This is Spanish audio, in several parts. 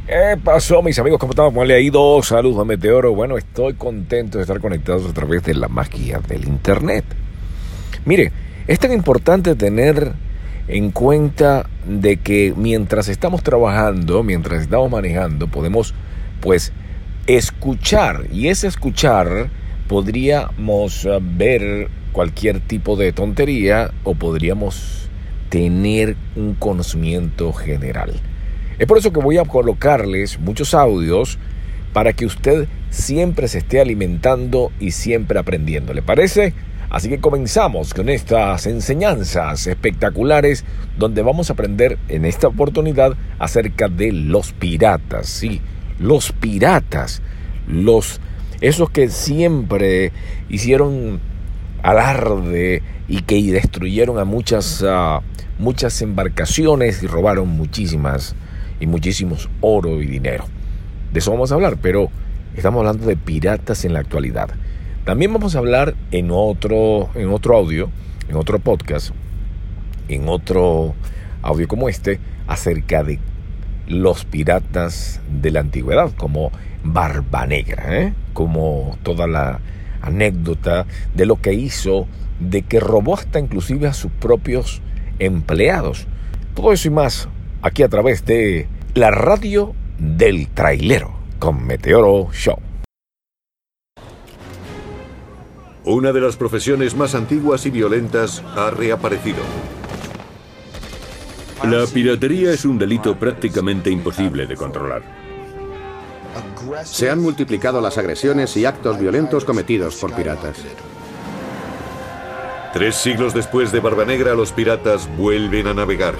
¿Qué pasó, mis amigos? ¿Cómo están? ¿Cómo le ha ido? Saludos a Meteoro. Bueno, estoy contento de estar conectados a través de la magia del internet. Mire, es tan importante tener en cuenta de que mientras estamos trabajando, mientras estamos manejando, podemos, pues, escuchar. Y ese escuchar podríamos ver cualquier tipo de tontería o podríamos tener un conocimiento general. Es por eso que voy a colocarles muchos audios para que usted siempre se esté alimentando y siempre aprendiendo. ¿Le parece? Así que comenzamos con estas enseñanzas espectaculares donde vamos a aprender en esta oportunidad acerca de los piratas. Sí, los piratas, esos que siempre hicieron alarde y que destruyeron a muchas embarcaciones y robaron muchísimos oro y dinero. De eso vamos a hablar, pero estamos hablando de piratas en la actualidad. También vamos a hablar en otro audio, en otro podcast, en otro audio como este, acerca de los piratas de la antigüedad, como Barbanegra, como toda la anécdota de lo que hizo, de que robó hasta inclusive a sus propios empleados. Todo eso y más aquí a través de la radio del trailero con Meteoro Show. Una de las profesiones más antiguas y violentas ha reaparecido. La piratería es un delito prácticamente imposible de controlar. Se han multiplicado las agresiones y actos violentos cometidos por piratas. 3 siglos después de Barbanegra, los piratas vuelven a navegar.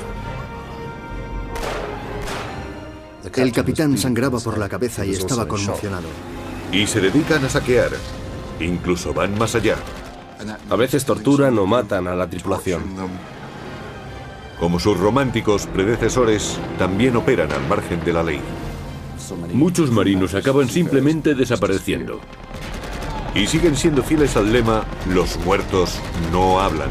El capitán sangraba por la cabeza y estaba conmocionado. Y se dedican a saquear. Incluso van más allá. A veces torturan o matan a la tripulación. Como sus románticos predecesores, también operan al margen de la ley. Muchos marinos acaban simplemente desapareciendo. Y siguen siendo fieles al lema, los muertos no hablan.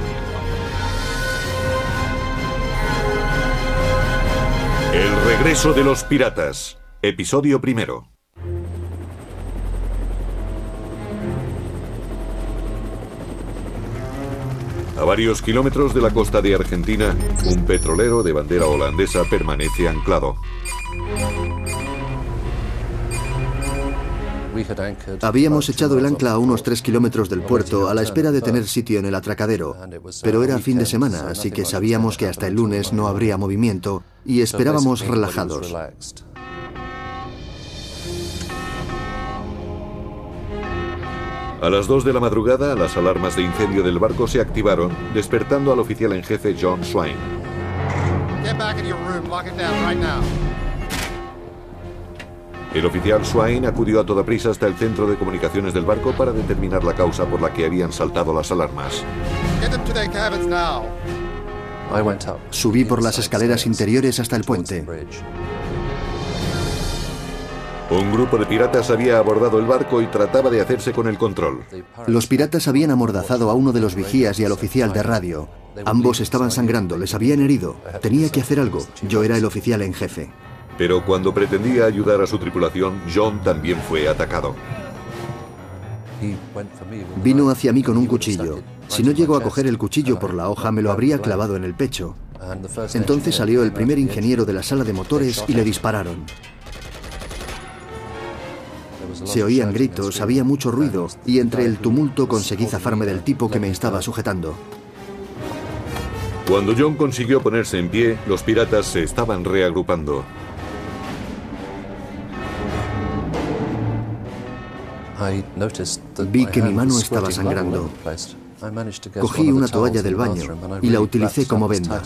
El regreso de los piratas, episodio 1. A varios kilómetros de la costa de Argentina, un petrolero de bandera holandesa permanece anclado. Habíamos echado el ancla a unos 3 kilómetros del puerto a la espera de tener sitio en el atracadero, pero era fin de semana, así que sabíamos que hasta el lunes no habría movimiento y esperábamos relajados. A las 2 de la madrugada, las alarmas de incendio del barco se activaron, despertando al oficial en jefe John Swain. El oficial Swain acudió a toda prisa hasta el centro de comunicaciones del barco para determinar la causa por la que habían saltado las alarmas. Subí por las escaleras interiores hasta el puente. Un grupo de piratas había abordado el barco y trataba de hacerse con el control. Los piratas habían amordazado a uno de los vigías y al oficial de radio. Ambos estaban sangrando, les habían herido. Tenía que hacer algo. Yo era el oficial en jefe. Pero cuando pretendía ayudar a su tripulación, John también fue atacado. Vino hacia mí con un cuchillo. Si no llego a coger el cuchillo por la hoja, me lo habría clavado en el pecho. Entonces salió el primer ingeniero de la sala de motores y le dispararon. Se oían gritos, había mucho ruido, y entre el tumulto conseguí zafarme del tipo que me estaba sujetando. Cuando John consiguió ponerse en pie, los piratas se estaban reagrupando. Vi que mi mano estaba sangrando. Cogí una toalla del baño y la utilicé como venda.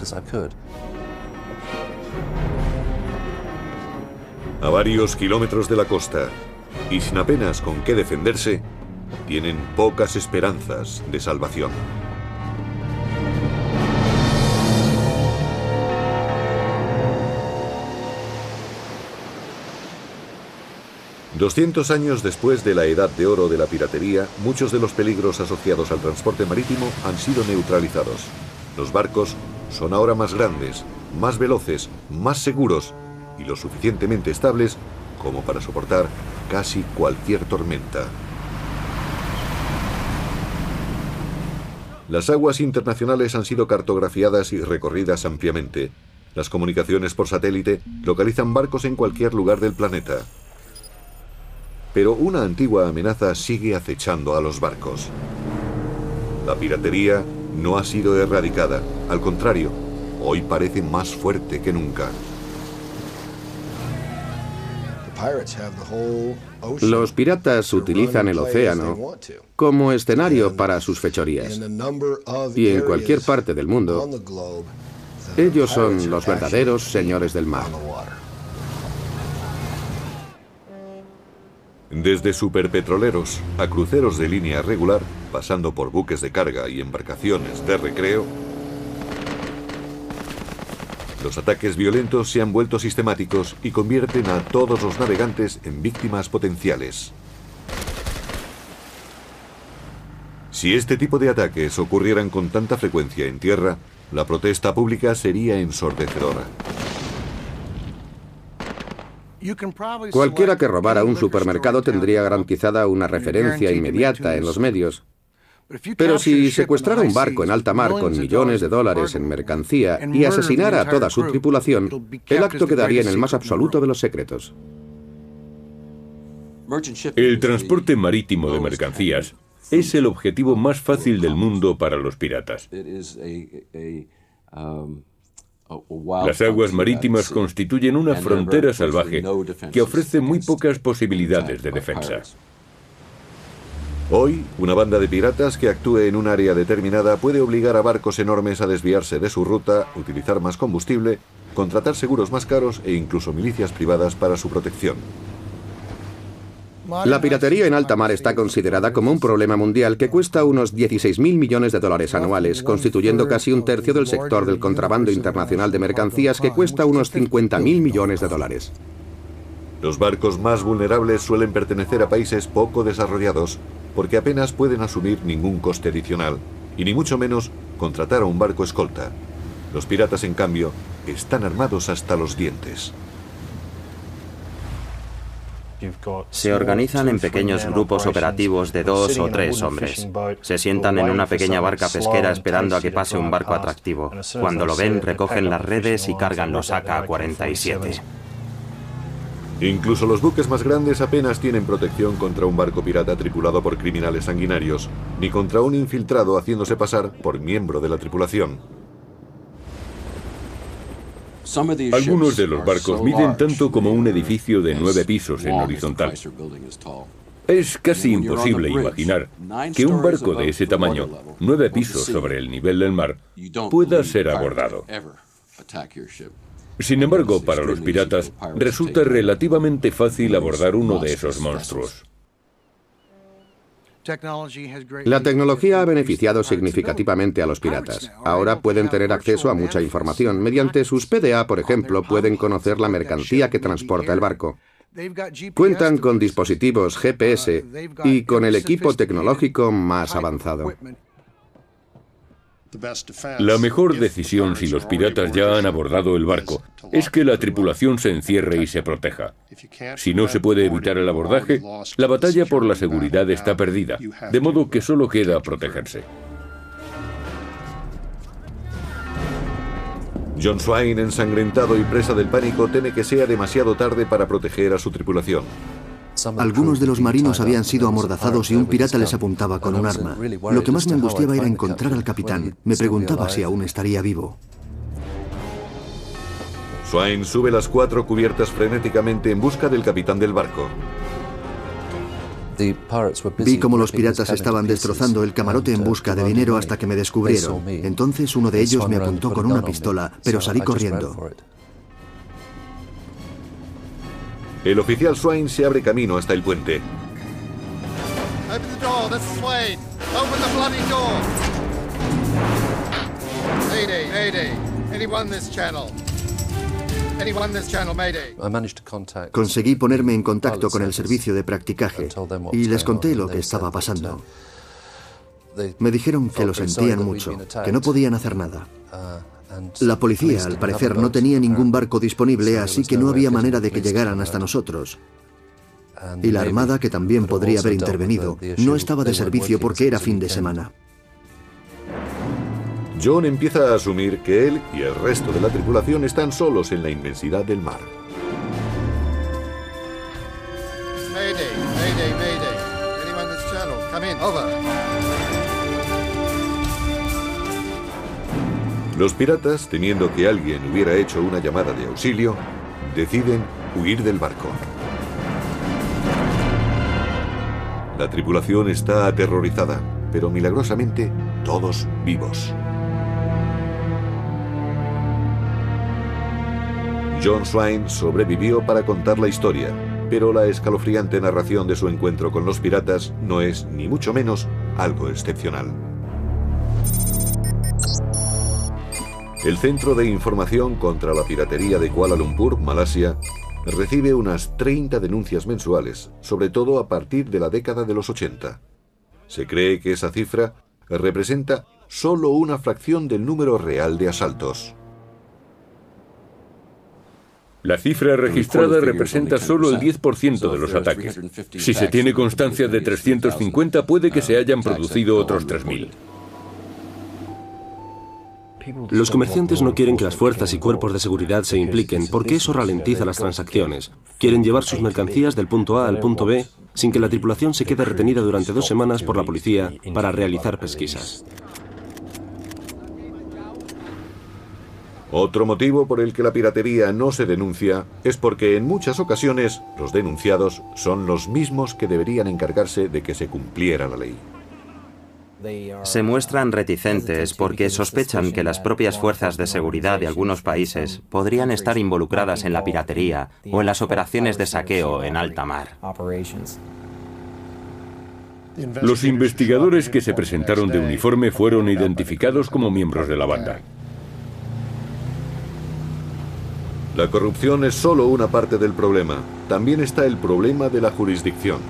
A varios kilómetros de la costa, y sin apenas con qué defenderse, tienen pocas esperanzas de salvación. $200 años después de la edad de oro de la piratería, muchos de los peligros asociados al transporte marítimo han sido neutralizados. Los barcos son ahora más grandes, más veloces, más seguros y lo suficientemente estables como para soportar casi cualquier tormenta. Las aguas internacionales han sido cartografiadas y recorridas ampliamente. Las comunicaciones por satélite localizan barcos en cualquier lugar del planeta. Pero una antigua amenaza sigue acechando a los barcos. La piratería no ha sido erradicada. Al contrario, hoy parece más fuerte que nunca. Los piratas utilizan el océano como escenario para sus fechorías. Y en cualquier parte del mundo, ellos son los verdaderos señores del mar. Desde superpetroleros a cruceros de línea regular, pasando por buques de carga y embarcaciones de recreo, los ataques violentos se han vuelto sistemáticos y convierten a todos los navegantes en víctimas potenciales. Si este tipo de ataques ocurrieran con tanta frecuencia en tierra, la protesta pública sería ensordecedora. Cualquiera que robara un supermercado tendría garantizada una referencia inmediata en los medios. Pero si secuestrara un barco en alta mar con millones de dólares en mercancía y asesinara a toda su tripulación, el acto quedaría en el más absoluto de los secretos. El transporte marítimo de mercancías es el objetivo más fácil del mundo para los piratas. Las aguas marítimas constituyen una frontera salvaje que ofrece muy pocas posibilidades de defensa. Hoy, una banda de piratas que actúe en un área determinada puede obligar a barcos enormes a desviarse de su ruta, utilizar más combustible, contratar seguros más caros e incluso milicias privadas para su protección. La piratería en alta mar está considerada como un problema mundial que cuesta unos 16.000 millones de dólares anuales, constituyendo casi un tercio del sector del contrabando internacional de mercancías, que cuesta unos 50.000 millones de dólares. Los barcos más vulnerables suelen pertenecer a países poco desarrollados, porque apenas pueden asumir ningún coste adicional, y ni mucho menos contratar a un barco escolta. Los piratas, en cambio, están armados hasta los dientes. Se organizan en pequeños grupos operativos de 2 o 3 hombres. Se sientan en una pequeña barca pesquera esperando a que pase un barco atractivo. Cuando lo ven, recogen las redes y cargan los AK-47. Incluso los buques más grandes apenas tienen protección contra un barco pirata tripulado por criminales sanguinarios, ni contra un infiltrado haciéndose pasar por miembro de la tripulación. Algunos de los barcos miden tanto como un edificio de 9 pisos en horizontal. Es casi imposible imaginar que un barco de ese tamaño, 9 pisos sobre el nivel del mar, pueda ser abordado. Sin embargo, para los piratas, resulta relativamente fácil abordar uno de esos monstruos. La tecnología ha beneficiado significativamente a los piratas. Ahora pueden tener acceso a mucha información. Mediante sus PDA, por ejemplo, pueden conocer la mercancía que transporta el barco. Cuentan con dispositivos GPS y con el equipo tecnológico más avanzado. La mejor decisión, si los piratas ya han abordado el barco, es que la tripulación se encierre y se proteja. Si no se puede evitar el abordaje, la batalla por la seguridad está perdida, de modo que solo queda protegerse. John Swain, ensangrentado y presa del pánico, teme que sea demasiado tarde para proteger a su tripulación. Algunos de los marinos habían sido amordazados y un pirata les apuntaba con un arma. Lo que más me angustiaba era encontrar al capitán. Me preguntaba si aún estaría vivo. Swain sube las 4 cubiertas frenéticamente en busca del capitán del barco. Vi cómo los piratas estaban destrozando el camarote en busca de dinero hasta que me descubrieron. Entonces uno de ellos me apuntó con una pistola, pero salí corriendo. El oficial Swain se abre camino hasta el puente. Conseguí ponerme en contacto con el servicio de practicaje y les conté lo que estaba pasando. Me dijeron que lo sentían mucho, que no podían hacer nada. La policía, al parecer, no tenía ningún barco disponible, así que no había manera de que llegaran hasta nosotros. Y la Armada, que también podría haber intervenido, no estaba de servicio porque era fin de semana. John empieza a asumir que él y el resto de la tripulación están solos en la inmensidad del mar. Mayday, mayday, mayday. Anyone in this channel? Come in. Over. Los piratas, temiendo que alguien hubiera hecho una llamada de auxilio, deciden huir del barco. La tripulación está aterrorizada, pero milagrosamente todos vivos. John Swain sobrevivió para contar la historia, pero la escalofriante narración de su encuentro con los piratas no es, ni mucho menos, algo excepcional. El Centro de Información contra la Piratería de Kuala Lumpur, Malasia, recibe unas 30 denuncias mensuales, sobre todo a partir de la década de los 80. Se cree que esa cifra representa solo una fracción del número real de asaltos. La cifra registrada representa solo el 10% de los ataques. Si se tiene constancia de 350, puede que se hayan producido otros 3.000. Los comerciantes no quieren que las fuerzas y cuerpos de seguridad se impliquen porque eso ralentiza las transacciones. Quieren llevar sus mercancías del punto A al punto B sin que la tripulación se quede retenida durante 2 semanas por la policía para realizar pesquisas. Otro motivo por el que la piratería no se denuncia es porque en muchas ocasiones los denunciados son los mismos que deberían encargarse de que se cumpliera la ley. Se muestran reticentes porque sospechan que las propias fuerzas de seguridad de algunos países podrían estar involucradas en la piratería o en las operaciones de saqueo en alta mar. Los investigadores que se presentaron de uniforme fueron identificados como miembros de la banda. La corrupción es solo una parte del problema. También está el problema de la jurisdicción.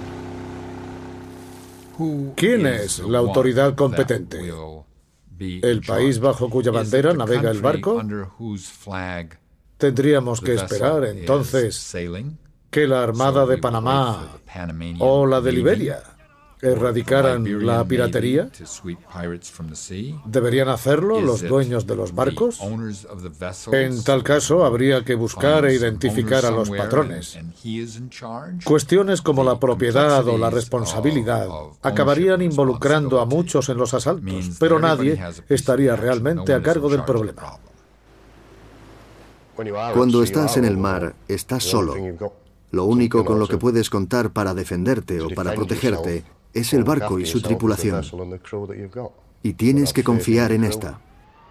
¿Quién es la autoridad competente? ¿El país bajo cuya bandera navega el barco? Tendríamos que esperar, entonces, que la Armada de Panamá o la de Liberia erradicaran la piratería. ¿Deberían hacerlo los dueños de los barcos? En tal caso, habría que buscar e identificar a los patrones. Cuestiones como la propiedad o la responsabilidad acabarían involucrando a muchos en los asaltos, pero nadie estaría realmente a cargo del problema. Cuando estás en el mar, estás solo. Lo único con lo que puedes contar para defenderte o para protegerte es el barco y su tripulación. Y tienes que confiar en esta.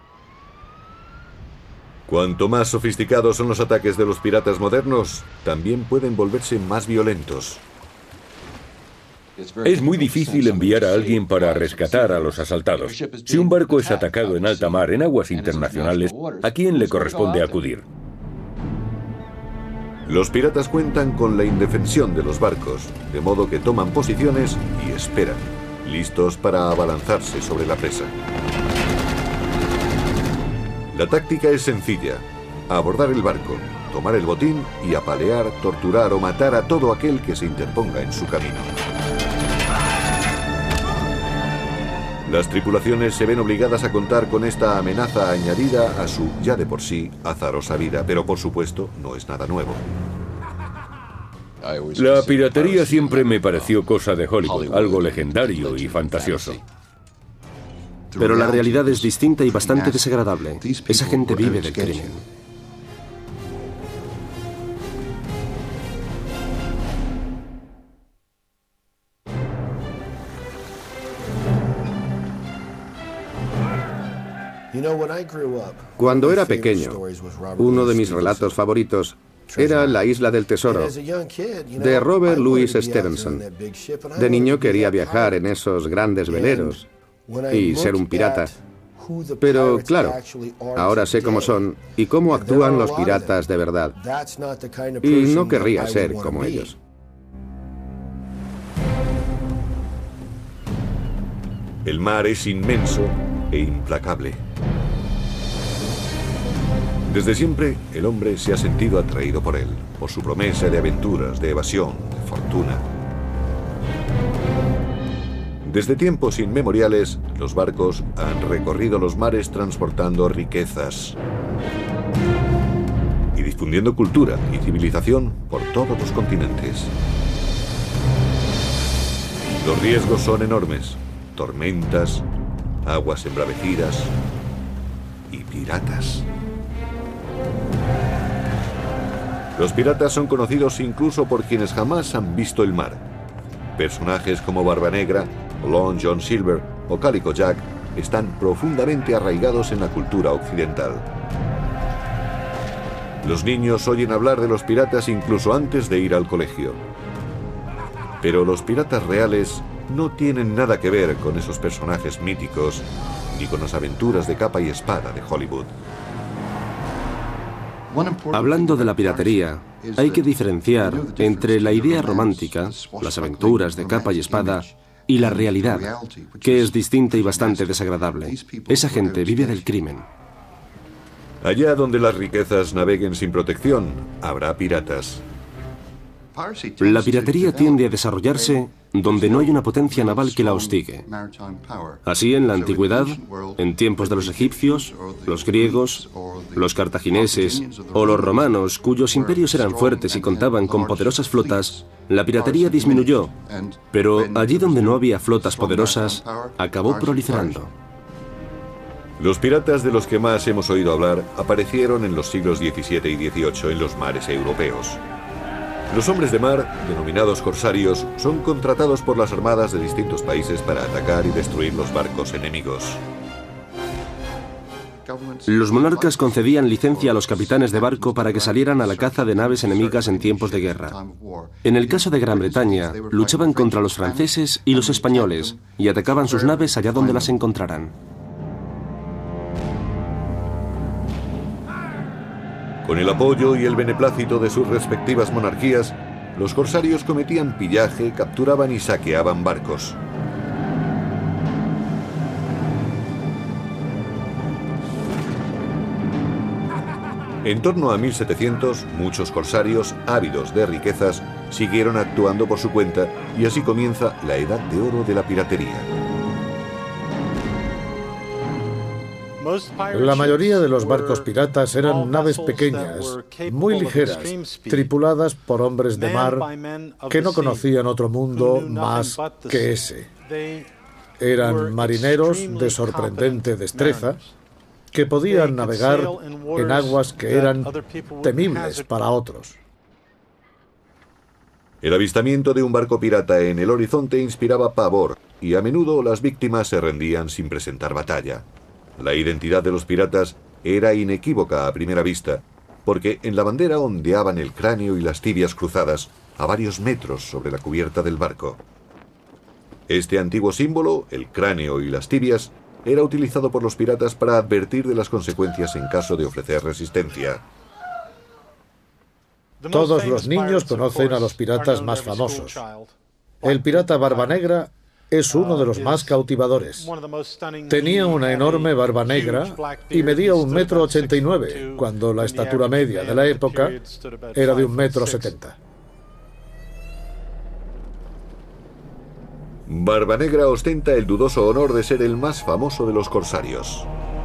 Cuanto más sofisticados son los ataques de los piratas modernos, también pueden volverse más violentos. Es muy difícil enviar a alguien para rescatar a los asaltados. Si un barco es atacado en alta mar, en aguas internacionales, ¿a quién le corresponde acudir? Los piratas cuentan con la indefensión de los barcos, de modo que toman posiciones y esperan, listos para abalanzarse sobre la presa. La táctica es sencilla: abordar el barco, tomar el botín y apalear, torturar o matar a todo aquel que se interponga en su camino. Las tripulaciones se ven obligadas a contar con esta amenaza añadida a su ya de por sí azarosa vida, pero por supuesto no es nada nuevo. La piratería siempre me pareció cosa de Hollywood, algo legendario y fantasioso. Pero la realidad es distinta y bastante desagradable. Esa gente vive del crimen. Cuando era pequeño, uno de mis relatos favoritos era La Isla del Tesoro, de Robert Louis Stevenson. De niño quería viajar en esos grandes veleros y ser un pirata. Pero claro, ahora sé cómo son y cómo actúan los piratas de verdad. Y no querría ser como ellos. El mar es inmenso e implacable. Desde siempre, el hombre se ha sentido atraído por él, por su promesa de aventuras, de evasión, de fortuna. Desde tiempos inmemoriales, los barcos han recorrido los mares transportando riquezas y difundiendo cultura y civilización por todos los continentes. Los riesgos son enormes: tormentas, aguas embravecidas y piratas. Los piratas son conocidos incluso por quienes jamás han visto el mar. Personajes como Barbanegra, Long John Silver o Calico Jack están profundamente arraigados en la cultura occidental. Los niños oyen hablar de los piratas incluso antes de ir al colegio. Pero los piratas reales no tienen nada que ver con esos personajes míticos ni con las aventuras de capa y espada de Hollywood. Hablando de la piratería, hay que diferenciar entre la idea romántica, las aventuras de capa y espada, y la realidad, que es distinta y bastante desagradable. Esa gente vive del crimen. Allá donde las riquezas naveguen sin protección, habrá piratas. La piratería tiende a desarrollarse donde no hay una potencia naval que la hostigue. Así, en la antigüedad, en tiempos de los egipcios, los griegos, los cartagineses o los romanos, cuyos imperios eran fuertes y contaban con poderosas flotas, la piratería disminuyó, pero allí donde no había flotas poderosas, acabó proliferando. Los piratas de los que más hemos oído hablar aparecieron en los siglos XVII y XVIII en los mares europeos. Los hombres de mar, denominados corsarios, son contratados por las armadas de distintos países para atacar y destruir los barcos enemigos. Los monarcas concedían licencia a los capitanes de barco para que salieran a la caza de naves enemigas en tiempos de guerra. En el caso de Gran Bretaña, luchaban contra los franceses y los españoles y atacaban sus naves allá donde las encontraran. Con el apoyo y el beneplácito de sus respectivas monarquías, los corsarios cometían pillaje, capturaban y saqueaban barcos. En torno a 1700, muchos corsarios, ávidos de riquezas, siguieron actuando por su cuenta y así comienza la edad de oro de la piratería. La mayoría de los barcos piratas eran naves pequeñas, muy ligeras, tripuladas por hombres de mar que no conocían otro mundo más que ese. Eran marineros de sorprendente destreza que podían navegar en aguas que eran temibles para otros. El avistamiento de un barco pirata en el horizonte inspiraba pavor y a menudo las víctimas se rendían sin presentar batalla. La identidad de los piratas era inequívoca a primera vista, porque en la bandera ondeaban el cráneo y las tibias cruzadas a varios metros sobre la cubierta del barco. Este antiguo símbolo, el cráneo y las tibias, era utilizado por los piratas para advertir de las consecuencias en caso de ofrecer resistencia. Todos los niños conocen a los piratas más famosos. El pirata Barbanegra es uno de los más cautivadores. Tenía una enorme barba negra y medía 1,89 m, cuando la estatura media de la época era de 1,70 m. Barbanegra ostenta el dudoso honor de ser el más famoso de los corsarios.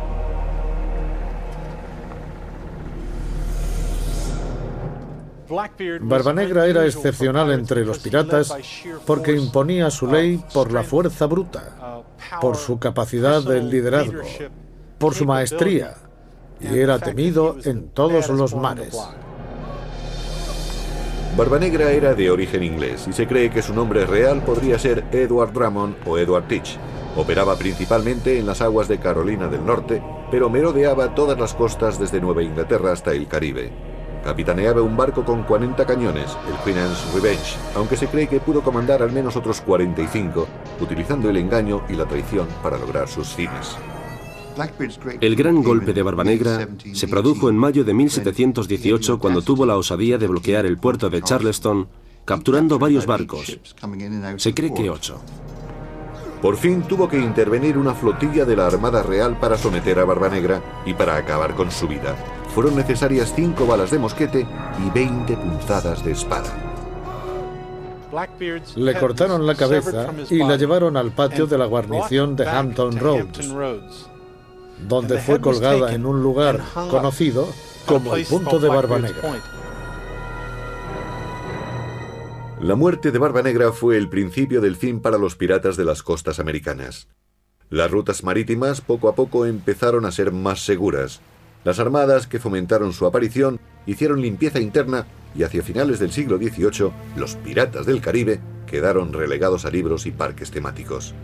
Barbanegra era excepcional entre los piratas porque imponía su ley por la fuerza bruta, por su capacidad de liderazgo, por su maestría, y era temido en todos los mares. Barbanegra era de origen inglés y se cree que su nombre real podría ser Edward Drummond o Edward Teach. Operaba principalmente en las aguas de Carolina del Norte, pero merodeaba todas las costas desde Nueva Inglaterra hasta el Caribe. Capitaneaba un barco con 40 cañones, el Queen Anne's Revenge, aunque se cree que pudo comandar al menos otros 45, utilizando el engaño y la traición para lograr sus fines. El gran golpe de Barbanegra se produjo en mayo de 1718 cuando tuvo la osadía de bloquear el puerto de Charleston, capturando varios barcos. Se cree que 8. Por fin tuvo que intervenir una flotilla de la Armada Real para someter a Barbanegra y para acabar con su vida. fueron necesarias 5 balas de mosquete y 20 punzadas de espada. Le cortaron la cabeza y la llevaron al patio de la guarnición de Hampton Roads, donde fue colgada en un lugar conocido como el punto de Barba Negra. La muerte de Barba Negra fue el principio del fin para los piratas de las costas americanas. Las rutas marítimas poco a poco empezaron a ser más seguras. Las armadas que fomentaron su aparición hicieron limpieza interna y hacia finales del siglo XVIII los piratas del Caribe quedaron relegados a libros y parques temáticos.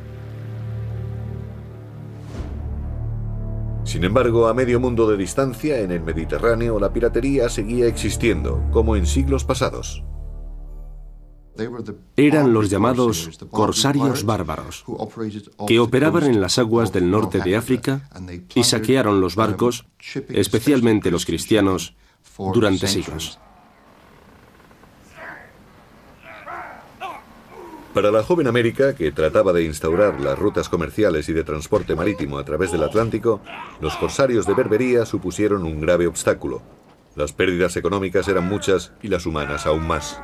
Sin embargo, a medio mundo de distancia en el Mediterráneo la piratería seguía existiendo, como en siglos pasados. Eran los llamados corsarios bárbaros, que operaban en las aguas del norte de África y saquearon los barcos, especialmente los cristianos, durante siglos. Para la joven América, que trataba de instaurar las rutas comerciales y de transporte marítimo a través del Atlántico, los corsarios de Berbería supusieron un grave obstáculo. Las pérdidas económicas eran muchas y las humanas aún más.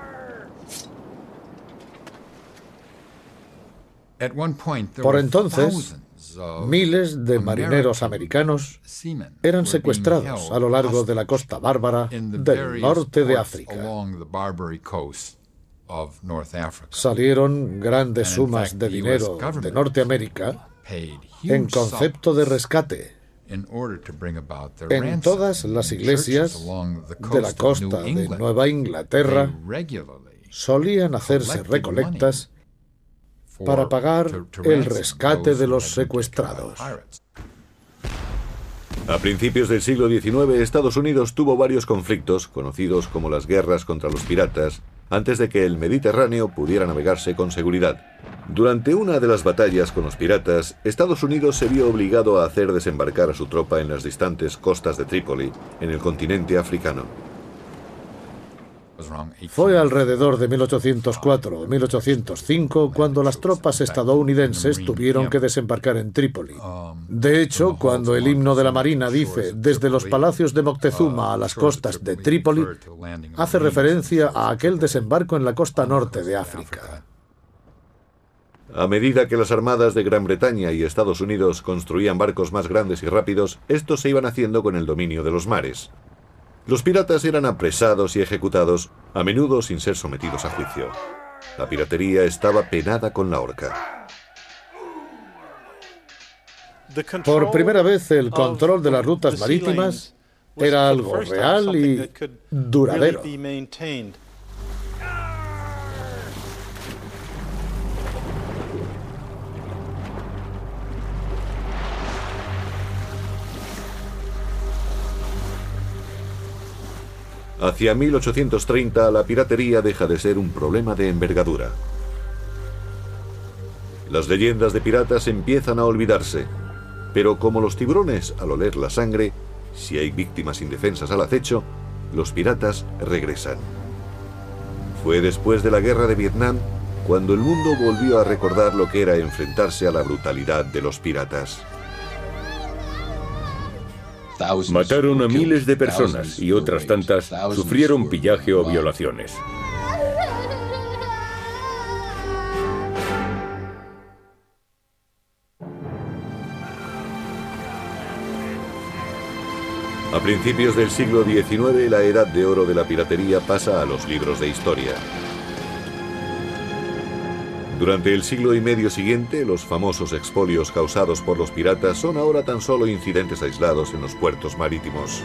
Por entonces, miles de marineros americanos eran secuestrados a lo largo de la costa bárbara del norte de África. Salieron grandes sumas de dinero de Norteamérica en concepto de rescate. En todas las iglesias de la costa de Nueva Inglaterra solían hacerse recolectas para pagar el rescate de los secuestrados. A principios del siglo XIX, Estados Unidos tuvo varios conflictos, conocidos como las guerras contra los piratas, antes de que el Mediterráneo pudiera navegarse con seguridad. Durante una de las batallas con los piratas, Estados Unidos se vio obligado a hacer desembarcar a su tropa en las distantes costas de Trípoli, en el continente africano. Fue alrededor de 1804 o 1805 cuando las tropas estadounidenses tuvieron que desembarcar en Trípoli. De hecho, cuando el himno de la Marina dice «desde los palacios de Moctezuma a las costas de Trípoli», hace referencia a aquel desembarco en la costa norte de África. A medida que las armadas de Gran Bretaña y Estados Unidos construían barcos más grandes y rápidos, estos se iban haciendo con el dominio de los mares. Los piratas eran apresados y ejecutados, a menudo sin ser sometidos a juicio. La piratería estaba penada con la horca. Por primera vez, el control de las rutas marítimas era algo real y duradero. Hacia 1830, la piratería deja de ser un problema de envergadura. Las leyendas de piratas empiezan a olvidarse, pero como los tiburones al oler la sangre, si hay víctimas indefensas al acecho, los piratas regresan. Fue después de la guerra de Vietnam cuando el mundo volvió a recordar lo que era enfrentarse a la brutalidad de los piratas. Mataron a miles de personas y otras tantas sufrieron pillaje o violaciones. A principios del siglo XIX, la edad de oro de la piratería pasa a los libros de historia. Durante el siglo y medio siguiente, los famosos expolios causados por los piratas son ahora tan solo incidentes aislados en los puertos marítimos.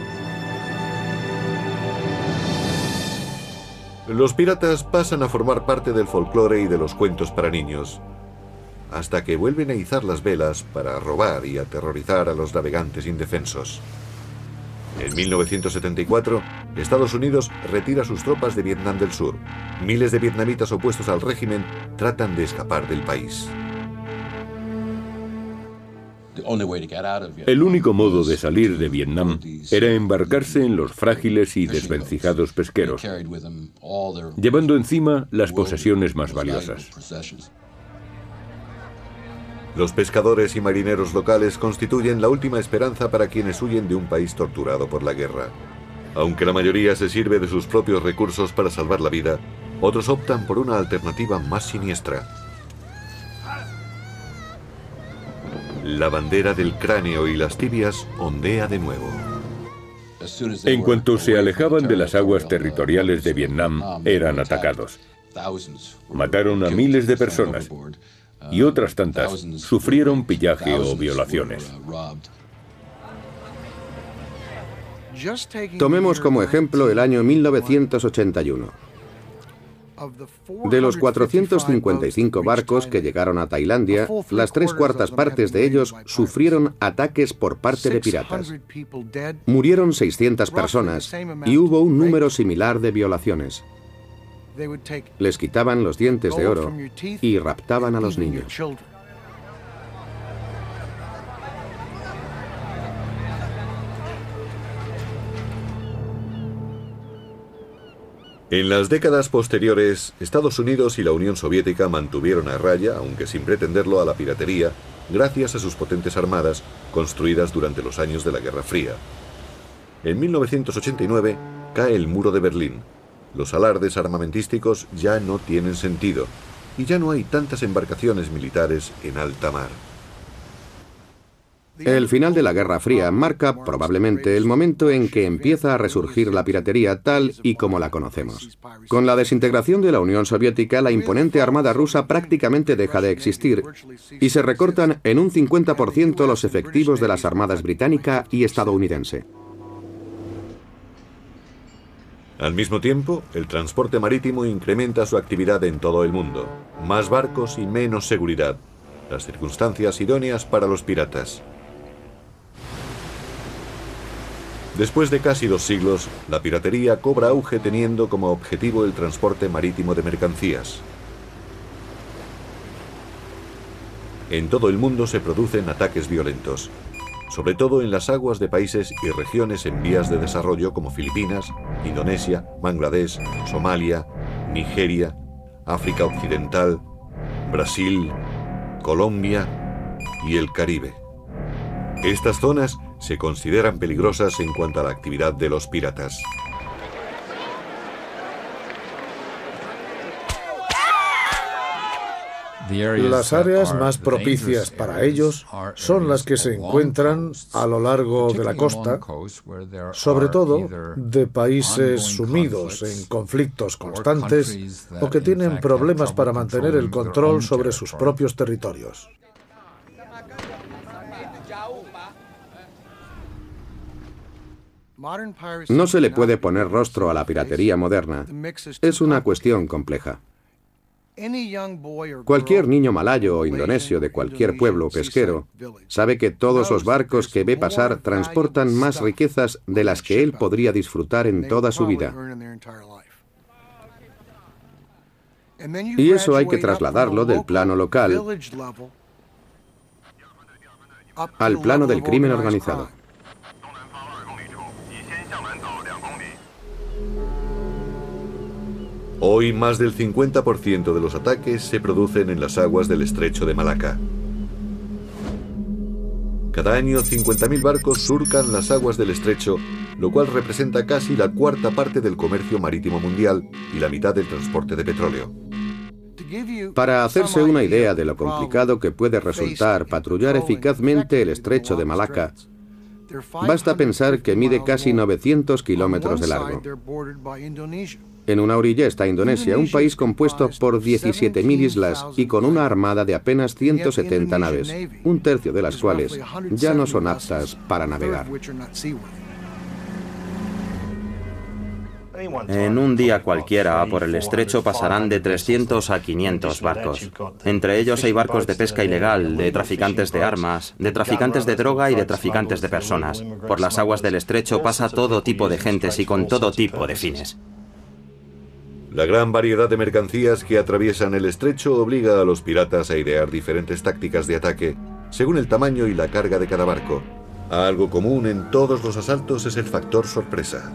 Los piratas pasan a formar parte del folclore y de los cuentos para niños, hasta que vuelven a izar las velas para robar y aterrorizar a los navegantes indefensos. En 1974, Estados Unidos retira sus tropas de Vietnam del Sur. Miles de vietnamitas opuestos al régimen tratan de escapar del país. El único modo de salir de Vietnam era embarcarse en los frágiles y desvencijados pesqueros, llevando encima las posesiones más valiosas. Los pescadores y marineros locales constituyen la última esperanza para quienes huyen de un país torturado por la guerra. Aunque la mayoría se sirve de sus propios recursos para salvar la vida, otros optan por una alternativa más siniestra. La bandera del cráneo y las tibias ondea de nuevo. En cuanto se alejaban de las aguas territoriales de Vietnam, eran atacados. Mataron a miles de personas y otras tantas sufrieron pillaje o violaciones. Tomemos como ejemplo el año 1981. De los 455 barcos que llegaron a Tailandia, las 3/4 partes de ellos sufrieron ataques por parte de piratas. Murieron 600 personas y hubo un número similar de violaciones. Les quitaban los dientes de oro y raptaban a los niños. En las décadas posteriores, Estados Unidos y la Unión Soviética mantuvieron a raya, aunque sin pretenderlo, a la piratería, gracias a sus potentes armadas, construidas durante los años de la Guerra Fría. En 1989, cae el muro de Berlín. Los alardes armamentísticos ya no tienen sentido, y ya no hay tantas embarcaciones militares en alta mar. El final de la Guerra Fría marca probablemente el momento en que empieza a resurgir la piratería tal y como la conocemos. Con la desintegración de la Unión Soviética, la imponente armada rusa prácticamente deja de existir y se recortan en un 50% los efectivos de las armadas británica y estadounidense. Al mismo tiempo, el transporte marítimo incrementa su actividad en todo el mundo. Más barcos y menos seguridad. Las circunstancias idóneas para los piratas. Después de casi 2 siglos, la piratería cobra auge teniendo como objetivo el transporte marítimo de mercancías. En todo el mundo se producen ataques violentos, sobre todo en las aguas de países y regiones en vías de desarrollo como Filipinas, Indonesia, Bangladesh, Somalia, Nigeria, África Occidental, Brasil, Colombia y el Caribe. Estas zonas se consideran peligrosas en cuanto a la actividad de los piratas. Las áreas más propicias para ellos son las que se encuentran a lo largo de la costa, sobre todo de países sumidos en conflictos constantes o que tienen problemas para mantener el control sobre sus propios territorios. No se le puede poner rostro a la piratería moderna. Es una cuestión compleja. Cualquier niño malayo o indonesio de cualquier pueblo pesquero sabe que todos los barcos que ve pasar transportan más riquezas de las que él podría disfrutar en toda su vida. Y eso hay que trasladarlo del plano local al plano del crimen organizado. Hoy más del 50% de los ataques se producen en las aguas del estrecho de Malaca. Cada año 50.000 barcos surcan las aguas del estrecho, lo cual representa casi la 1/4 parte del comercio marítimo mundial y la mitad del transporte de petróleo. Para hacerse una idea de lo complicado que puede resultar patrullar eficazmente el estrecho de Malaca, basta pensar que mide casi 900 kilómetros de largo. En una orilla está Indonesia, un país compuesto por 17.000 islas y con una armada de apenas 170 naves, un tercio de las cuales ya no son aptas para navegar. En un día cualquiera por el estrecho pasarán de 300 a 500 barcos. Entre ellos hay barcos de pesca ilegal, de traficantes de armas, de traficantes de droga y de traficantes de personas. Por las aguas del estrecho pasa todo tipo de gentes y con todo tipo de fines. La gran variedad de mercancías que atraviesan el estrecho obliga a los piratas a idear diferentes tácticas de ataque, según el tamaño y la carga de cada barco. Algo común en todos los asaltos es el factor sorpresa.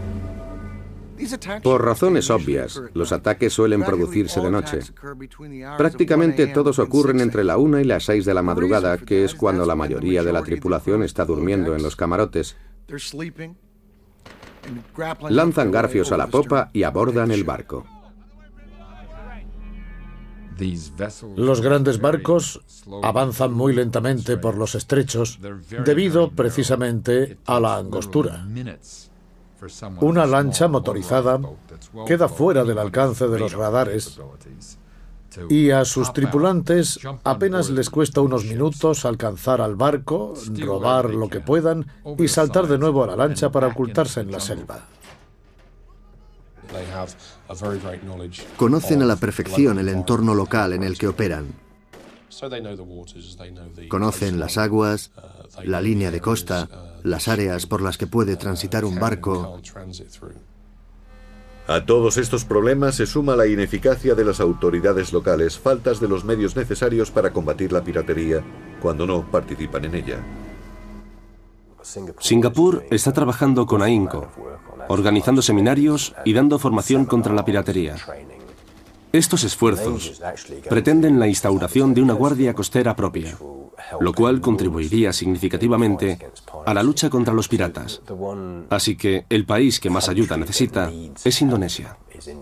Por razones obvias, los ataques suelen producirse de noche. Prácticamente todos ocurren entre la 1 y las 6 de la madrugada, que es cuando la mayoría de la tripulación está durmiendo en los camarotes. Lanzan garfios a la popa y abordan el barco. Los grandes barcos avanzan muy lentamente por los estrechos debido precisamente a la angostura. Una lancha motorizada queda fuera del alcance de los radares y a sus tripulantes apenas les cuesta unos minutos alcanzar al barco, robar lo que puedan y saltar de nuevo a la lancha para ocultarse en la selva. Conocen a la perfección el entorno local en el que operan. Conocen las aguas, la línea de costa, las áreas por las que puede transitar un barco. A todos estos problemas se suma la ineficacia de las autoridades locales, faltas de los medios necesarios para combatir la piratería cuando no participan en ella. Singapur está trabajando con AINCO, organizando seminarios y dando formación contra la piratería. Estos esfuerzos pretenden la instauración de una guardia costera propia, lo cual contribuiría significativamente a la lucha contra los piratas. Así que el país que más ayuda necesita es Indonesia.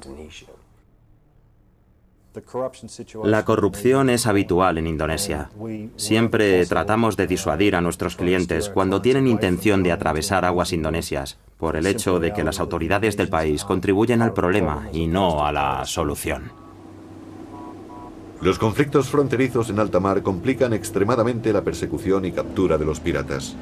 La corrupción es habitual en Indonesia. Siempre tratamos de disuadir a nuestros clientes cuando tienen intención de atravesar aguas indonesias, por el hecho de que las autoridades del país contribuyen al problema y no a la solución. Los conflictos fronterizos en alta mar complican extremadamente la persecución y captura de los piratas.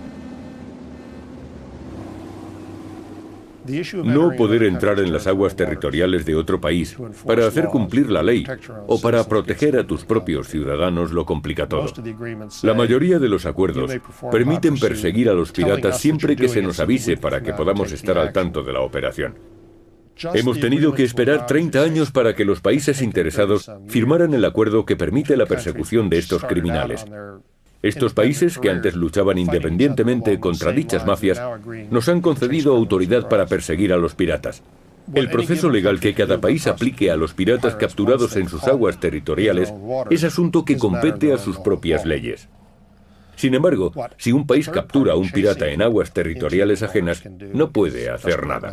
No poder entrar en las aguas territoriales de otro país para hacer cumplir la ley o para proteger a tus propios ciudadanos lo complica todo. La mayoría de los acuerdos permiten perseguir a los piratas siempre que se nos avise para que podamos estar al tanto de la operación. Hemos tenido que esperar 30 años para que los países interesados firmaran el acuerdo que permite la persecución de estos criminales. Estos países, que antes luchaban independientemente contra dichas mafias, nos han concedido autoridad para perseguir a los piratas. El proceso legal que cada país aplique a los piratas capturados en sus aguas territoriales es asunto que compete a sus propias leyes. Sin embargo, si un país captura a un pirata en aguas territoriales ajenas, no puede hacer nada.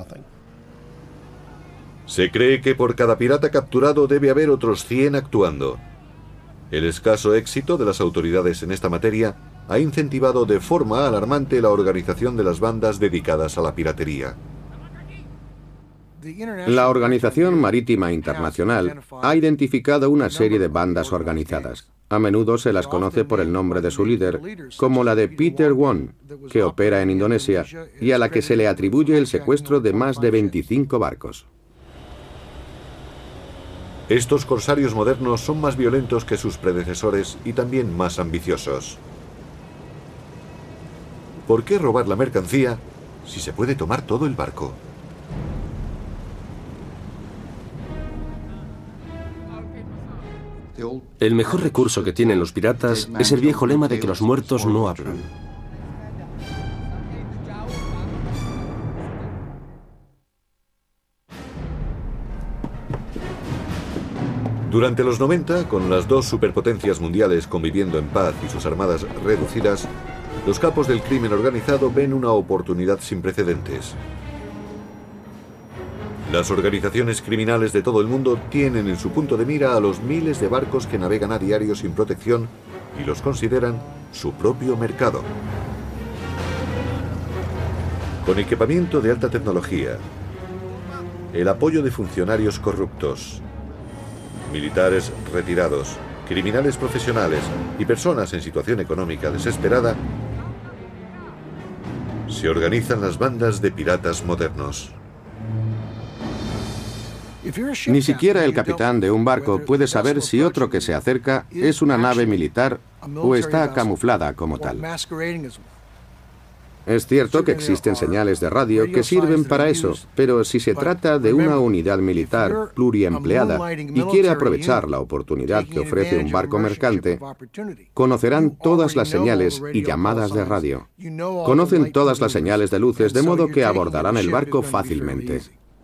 Se cree que por cada pirata capturado debe haber otros 100 actuando. El escaso éxito de las autoridades en esta materia ha incentivado de forma alarmante la organización de las bandas dedicadas a la piratería. La Organización Marítima Internacional ha identificado una serie de bandas organizadas. A menudo se las conoce por el nombre de su líder, como la de Peter Won, que opera en Indonesia y a la que se le atribuye el secuestro de más de 25 barcos. Estos corsarios modernos son más violentos que sus predecesores y también más ambiciosos. ¿Por qué robar la mercancía si se puede tomar todo el barco? El mejor recurso que tienen los piratas es el viejo lema de que los muertos no hablan. Durante los 90, con las dos superpotencias mundiales conviviendo en paz y sus armadas reducidas, los capos del crimen organizado ven una oportunidad sin precedentes. Las organizaciones criminales de todo el mundo tienen en su punto de mira a los miles de barcos que navegan a diario sin protección y los consideran su propio mercado. Con equipamiento de alta tecnología, el apoyo de funcionarios corruptos, militares retirados, criminales profesionales y personas en situación económica desesperada, se organizan las bandas de piratas modernos. Ni siquiera el capitán de un barco puede saber si otro que se acerca es una nave militar o está camuflada como tal. Es cierto que existen señales de radio que sirven para eso, pero si se trata de una unidad militar pluriempleada y quiere aprovechar la oportunidad que ofrece un barco mercante, conocerán todas las señales y llamadas de radio. Conocen todas las señales de luces, de modo que abordarán el barco fácilmente.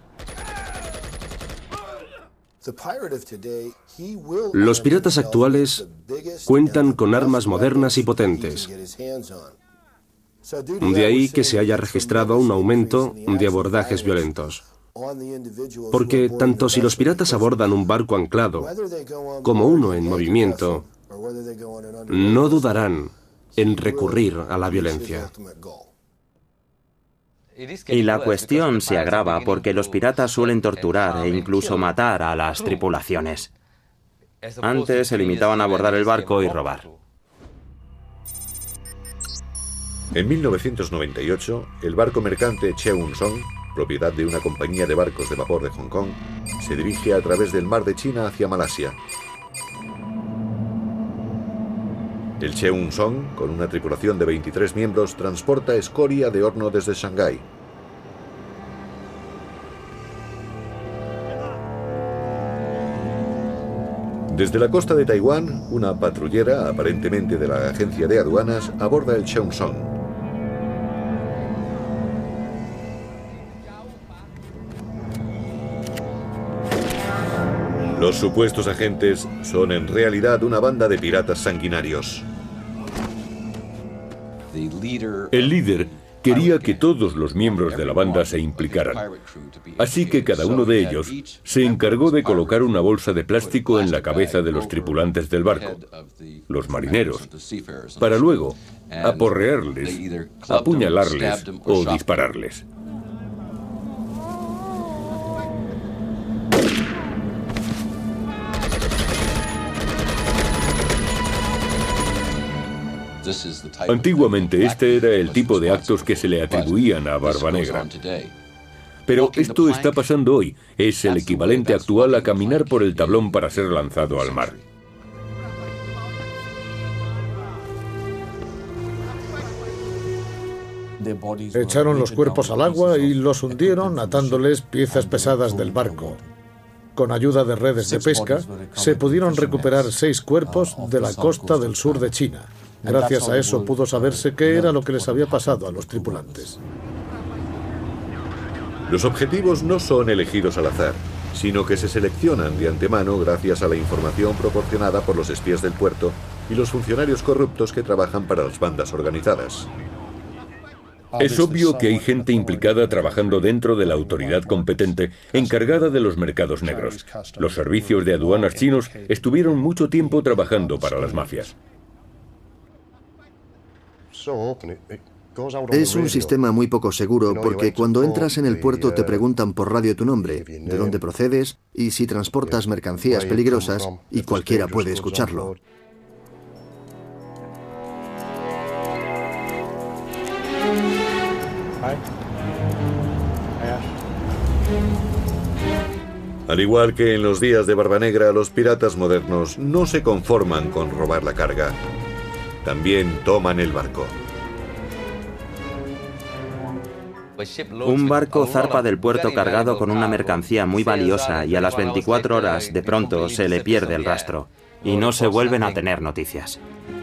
Los piratas actuales cuentan con armas modernas y potentes. De ahí que se haya registrado un aumento de abordajes violentos. Porque tanto si los piratas abordan un barco anclado como uno en movimiento, no dudarán en recurrir a la violencia. Y la cuestión se agrava porque los piratas suelen torturar e incluso matar a las tripulaciones. Antes se limitaban a abordar el barco y robar. En 1998, el barco mercante Cheung Song, propiedad de una compañía de barcos de vapor de Hong Kong, se dirige a través del mar de China hacia Malasia. El Cheung Song, con una tripulación de 23 miembros, transporta escoria de horno desde Shanghái. Desde la costa de Taiwán, una patrullera, aparentemente de la agencia de aduanas, aborda el Cheung Song. Los supuestos agentes son en realidad una banda de piratas sanguinarios. El líder quería que todos los miembros de la banda se implicaran. Así que cada uno de ellos se encargó de colocar una bolsa de plástico en la cabeza de los tripulantes del barco, los marineros, para luego aporrearles, apuñalarles o dispararles. Antiguamente este era el tipo de actos que se le atribuían a Barbanegra. Pero esto está pasando hoy. Es el equivalente actual a caminar por el tablón para ser lanzado al mar. Echaron los cuerpos al agua y los hundieron atándoles piezas pesadas del barco. Con ayuda de redes de pesca, se pudieron recuperar 6 cuerpos de la costa del sur de China. Gracias a eso pudo saberse qué era lo que les había pasado a los tripulantes. Los objetivos no son elegidos al azar, sino que se seleccionan de antemano gracias a la información proporcionada por los espías del puerto y los funcionarios corruptos que trabajan para las bandas organizadas. Es obvio que hay gente implicada trabajando dentro de la autoridad competente encargada de los mercados negros. Los servicios de aduanas chinos estuvieron mucho tiempo trabajando para las mafias. Es un sistema muy poco seguro porque cuando entras en el puerto te preguntan por radio tu nombre, de dónde procedes y si transportas mercancías peligrosas, y cualquiera puede escucharlo. Al igual que en los días de Barbanegra, los piratas modernos no se conforman con robar la carga. También toman el barco. Un barco zarpa del puerto cargado con una mercancía muy valiosa y a las 24 horas de pronto se le pierde el rastro y no se vuelven a tener noticias.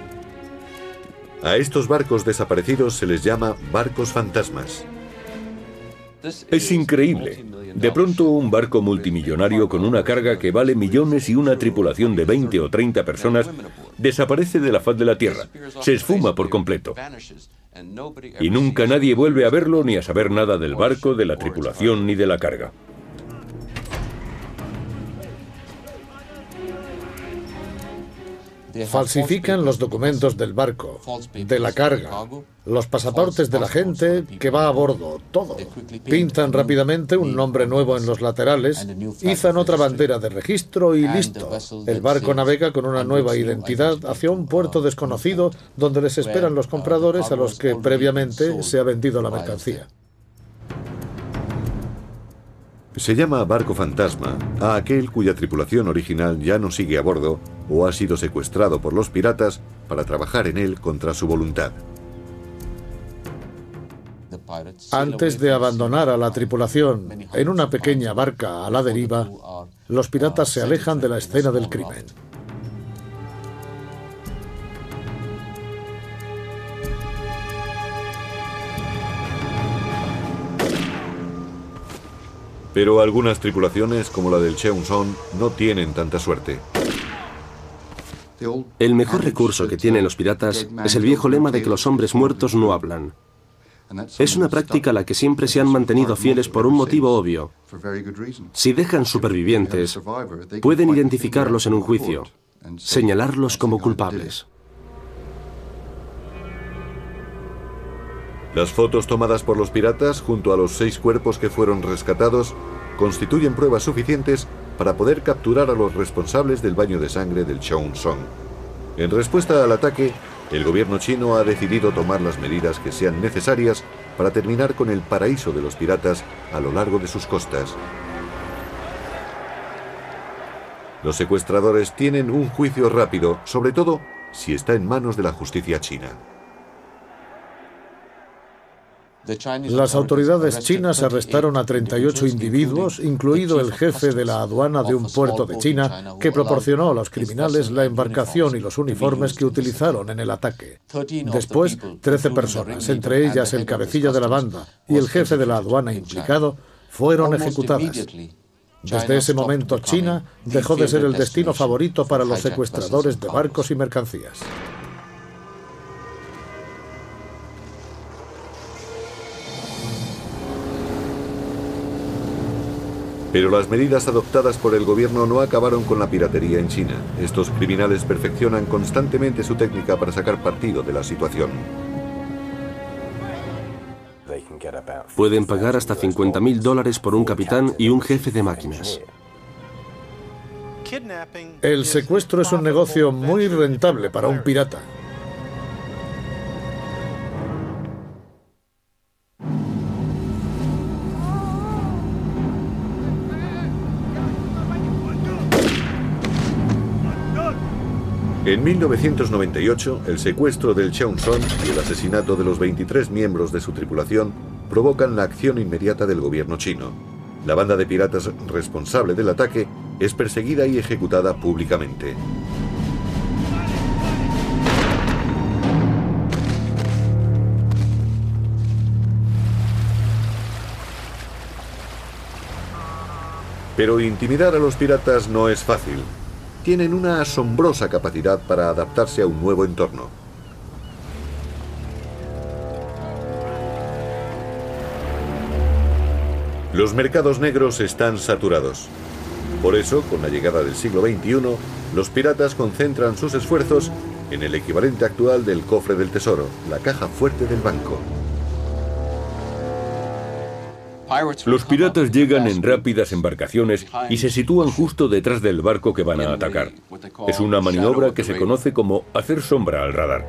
A estos barcos desaparecidos se les llama barcos fantasmas. Es increíble. De pronto un barco multimillonario con una carga que vale millones y una tripulación de 20 o 30 personas desaparece de la faz de la tierra, se esfuma por completo. Y nunca nadie vuelve a verlo ni a saber nada del barco, de la tripulación ni de la carga. Falsifican los documentos del barco, de la carga, los pasaportes de la gente que va a bordo, todo. Pintan rápidamente un nombre nuevo en los laterales, izan otra bandera de registro y listo. El barco navega con una nueva identidad hacia un puerto desconocido donde les esperan los compradores a los que previamente se ha vendido la mercancía. Se llama barco fantasma a aquel cuya tripulación original ya no sigue a bordo o ha sido secuestrado por los piratas para trabajar en él contra su voluntad. Antes de abandonar a la tripulación en una pequeña barca a la deriva, los piratas se alejan de la escena del crimen. Pero algunas tripulaciones, como la del Cheung Song, no tienen tanta suerte. El mejor recurso que tienen los piratas es el viejo lema de que los hombres muertos no hablan. Es una práctica a la que siempre se han mantenido fieles por un motivo obvio. Si dejan supervivientes, pueden identificarlos en un juicio, señalarlos como culpables. Las fotos tomadas por los piratas junto a los 6 cuerpos que fueron rescatados constituyen pruebas suficientes para poder capturar a los responsables del baño de sangre del Cheongsong. En respuesta al ataque, el gobierno chino ha decidido tomar las medidas que sean necesarias para terminar con el paraíso de los piratas a lo largo de sus costas. Los secuestradores tienen un juicio rápido, sobre todo si está en manos de la justicia china. Las autoridades chinas arrestaron a 38 individuos, incluido el jefe de la aduana de un puerto de China, que proporcionó a los criminales la embarcación y los uniformes que utilizaron en el ataque. Después, 13 personas, entre ellas el cabecilla de la banda y el jefe de la aduana implicado, fueron ejecutadas. Desde ese momento, China dejó de ser el destino favorito para los secuestradores de barcos y mercancías. Pero las medidas adoptadas por el gobierno no acabaron con la piratería en China. Estos criminales perfeccionan constantemente su técnica para sacar partido de la situación. Pueden pagar hasta $50.000 por un capitán y un jefe de máquinas. El secuestro es un negocio muy rentable para un pirata. En 1998, el secuestro del Cheongsong y el asesinato de los 23 miembros de su tripulación provocan la acción inmediata del gobierno chino. La banda de piratas responsable del ataque es perseguida y ejecutada públicamente. Pero intimidar a los piratas no es fácil. Tienen una asombrosa capacidad para adaptarse a un nuevo entorno. Los mercados negros están saturados. Por eso, con la llegada del siglo XXI, los piratas concentran sus esfuerzos en el equivalente actual del cofre del tesoro, la caja fuerte del banco. Los piratas llegan en rápidas embarcaciones y se sitúan justo detrás del barco que van a atacar. Es una maniobra que se conoce como hacer sombra al radar.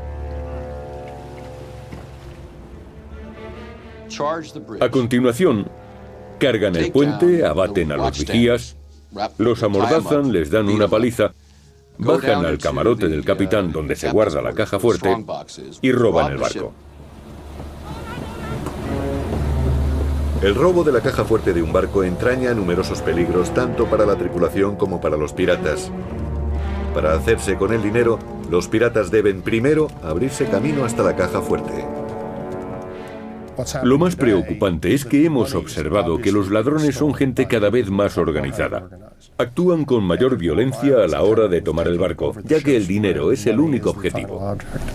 A continuación, cargan el puente, abaten a los vigías, los amordazan, les dan una paliza, bajan al camarote del capitán donde se guarda la caja fuerte y roban el barco. El robo de la caja fuerte de un barco entraña numerosos peligros tanto para la tripulación como para los piratas. Para hacerse con el dinero, los piratas deben primero abrirse camino hasta la caja fuerte. Lo más preocupante es que hemos observado que los ladrones son gente cada vez más organizada. Actúan con mayor violencia a la hora de tomar el barco, ya que el dinero es el único objetivo.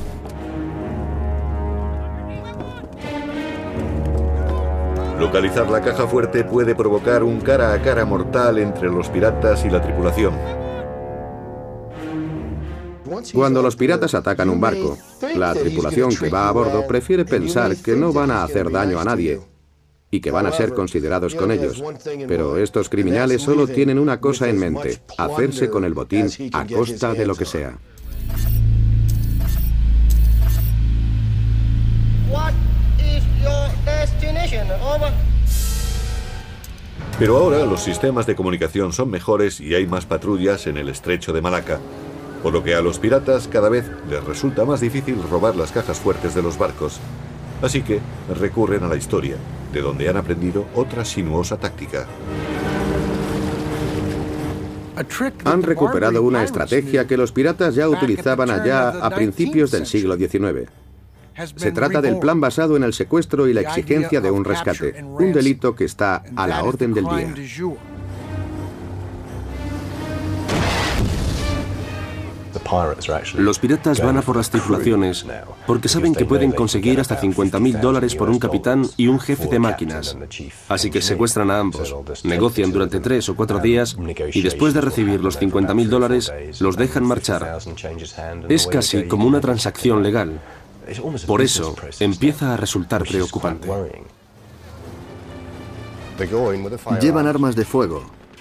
Localizar la caja fuerte puede provocar un cara a cara mortal entre los piratas y la tripulación. Cuando los piratas atacan un barco, la tripulación que va a bordo prefiere pensar que no van a hacer daño a nadie y que van a ser considerados con ellos. Pero estos criminales solo tienen una cosa en mente: hacerse con el botín a costa de lo que sea. Pero ahora los sistemas de comunicación son mejores y hay más patrullas en el estrecho de Malaca, por lo que a los piratas cada vez les resulta más difícil robar las cajas fuertes de los barcos. Así que recurren a la historia, de donde han aprendido otra sinuosa táctica. Han recuperado una estrategia que los piratas ya utilizaban allá a principios del siglo XIX. Se trata del plan basado en el secuestro y la exigencia de un rescate, un delito que está a la orden del día. Los piratas van a por las tripulaciones porque saben que pueden conseguir hasta $50.000 por un capitán y un jefe de máquinas. Así que secuestran a ambos, negocian durante 3 o 4 días y después de recibir los $50.000 los dejan marchar. Es casi como una transacción legal. Por eso empieza a resultar preocupante. Llevan armas de fuego.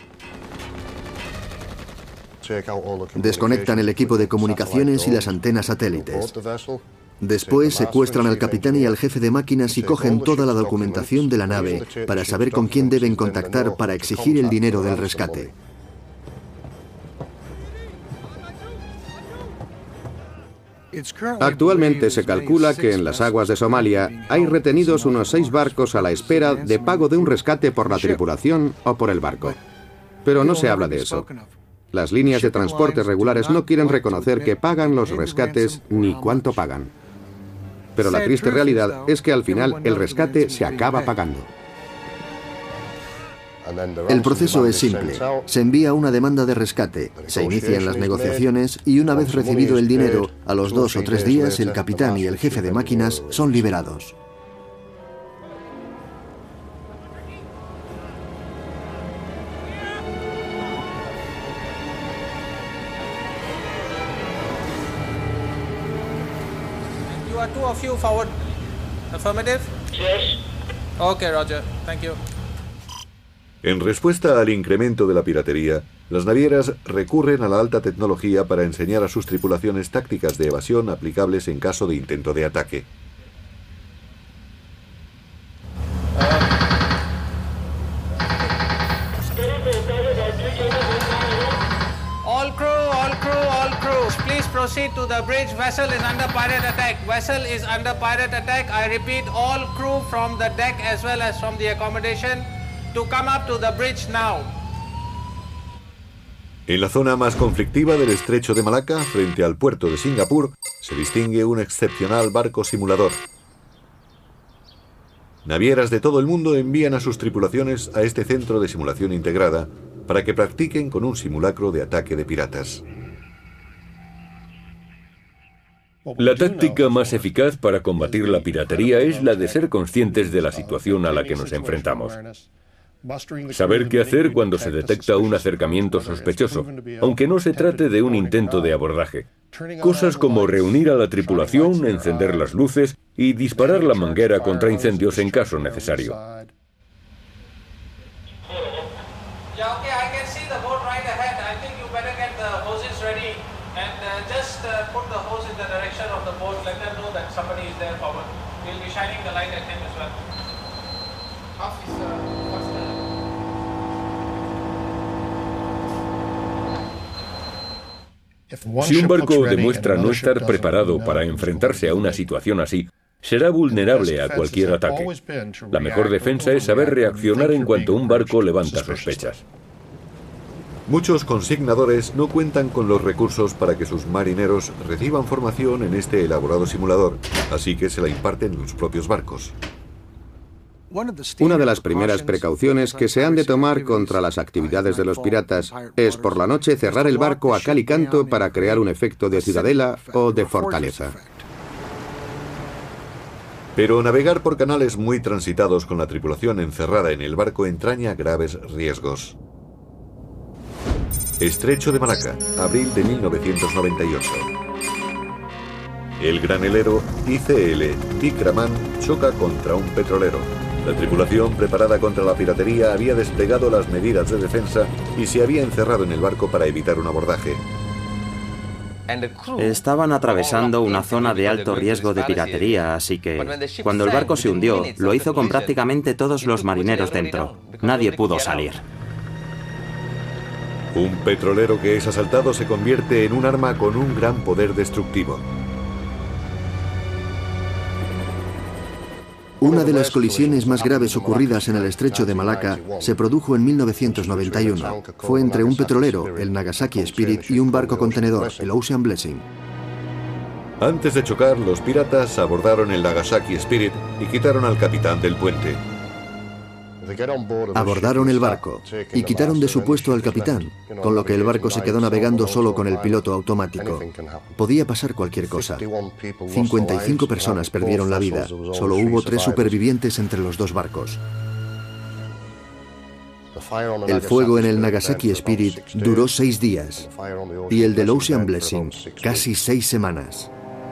Desconectan el equipo de comunicaciones y las antenas satélites. Después secuestran al capitán y al jefe de máquinas y cogen toda la documentación de la nave para saber con quién deben contactar para exigir el dinero del rescate. Actualmente se calcula que en las aguas de Somalia hay retenidos unos 6 barcos a la espera de pago de un rescate por la tripulación o por el barco. Pero no se habla de eso. Las líneas de transporte regulares no quieren reconocer que pagan los rescates ni cuánto pagan. Pero la triste realidad es que al final el rescate se acaba pagando. El proceso es simple. Se envía una demanda de rescate, se inician las negociaciones y una vez recibido el dinero, a los 2 o 3 días el capitán y el jefe de máquinas son liberados. Two of you forward. Affirmative? Yes. Okay, Roger. Thank you. En respuesta al incremento de la piratería, las navieras recurren a la alta tecnología para enseñar a sus tripulaciones tácticas de evasión aplicables en caso de intento de ataque. All crews, please proceed to the bridge. Vessel is under pirate attack. Vessel is under pirate attack. I repeat, all crew from the deck as well as from the accommodation to come up to the bridge now. En la zona más conflictiva del estrecho de Malaca, frente al puerto de Singapur, se distingue un excepcional barco simulador. Navieras de todo el mundo envían a sus tripulaciones a este centro de simulación integrada para que practiquen con un simulacro de ataque de piratas. La táctica más eficaz para combatir la piratería es la de ser conscientes de la situación a la que nos enfrentamos. Saber qué hacer cuando se detecta un acercamiento sospechoso, aunque no se trate de un intento de abordaje. Cosas como reunir a la tripulación, encender las luces y disparar la manguera contra incendios en caso necesario. Si un barco demuestra no estar preparado para enfrentarse a una situación así, será vulnerable a cualquier ataque. La mejor defensa es saber reaccionar en cuanto un barco levanta sospechas. Muchos consignadores no cuentan con los recursos para que sus marineros reciban formación en este elaborado simulador, así que se la imparten en los propios barcos. Una de las primeras precauciones que se han de tomar contra las actividades de los piratas es por la noche cerrar el barco a cal y canto para crear un efecto de ciudadela o de fortaleza. Pero navegar por canales muy transitados con la tripulación encerrada en el barco entraña graves riesgos. Estrecho de Malaca, abril de 1998. El granelero ICL Tikraman choca contra un petrolero. La tripulación, preparada contra la piratería, había desplegado las medidas de defensa y se había encerrado en el barco para evitar un abordaje. Estaban atravesando una zona de alto riesgo de piratería, así que cuando el barco se hundió, lo hizo con prácticamente todos los marineros dentro. Nadie pudo salir. Un petrolero que es asaltado se convierte en un arma con un gran poder destructivo. Una de las colisiones más graves ocurridas en el estrecho de Malaca se produjo en 1991. Fue entre un petrolero, el Nagasaki Spirit, y un barco contenedor, el Ocean Blessing. Antes de chocar, los piratas abordaron el Nagasaki Spirit y quitaron al capitán del puente. Abordaron el barco y quitaron de su puesto al capitán, con lo que el barco se quedó navegando solo con el piloto automático. Podía pasar cualquier cosa. 55 personas perdieron la vida. Solo hubo 3 supervivientes entre los 2 barcos. El fuego en el Nagasaki Spirit duró 6 días y el del Ocean Blessing casi 6 semanas.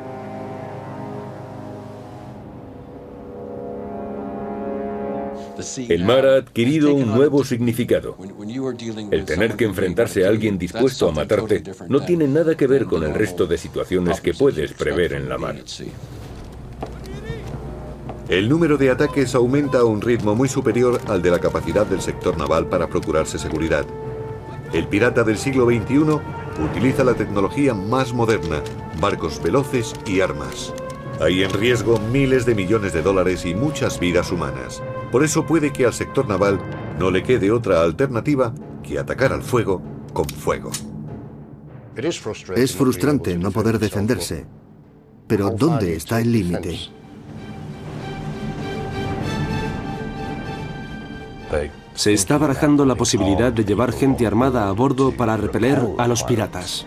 El mar ha adquirido un nuevo significado. El tener que enfrentarse a alguien dispuesto a matarte no tiene nada que ver con el resto de situaciones que puedes prever en la mar. El número de ataques aumenta a un ritmo muy superior al de la capacidad del sector naval para procurarse seguridad. El pirata del siglo XXI utiliza la tecnología más moderna, barcos veloces y armas. Hay en riesgo miles de millones de dólares y muchas vidas humanas. Por eso puede que al sector naval no le quede otra alternativa que atacar al fuego con fuego. Es frustrante no poder defenderse, pero ¿dónde está el límite? Se está barajando la posibilidad de llevar gente armada a bordo para repeler a los piratas.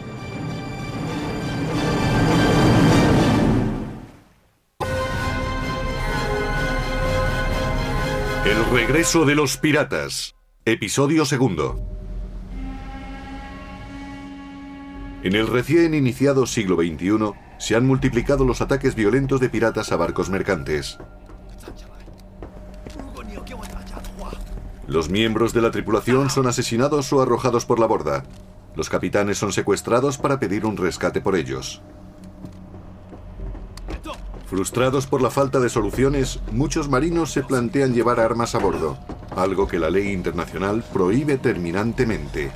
El regreso de los piratas. Episodio 2. En el recién iniciado siglo XXI se han multiplicado los ataques violentos de piratas a barcos mercantes. Los miembros de la tripulación son asesinados o arrojados por la borda. Los capitanes son secuestrados para pedir un rescate por ellos. Frustrados por la falta de soluciones, muchos marinos se plantean llevar armas a bordo, algo que la ley internacional prohíbe terminantemente.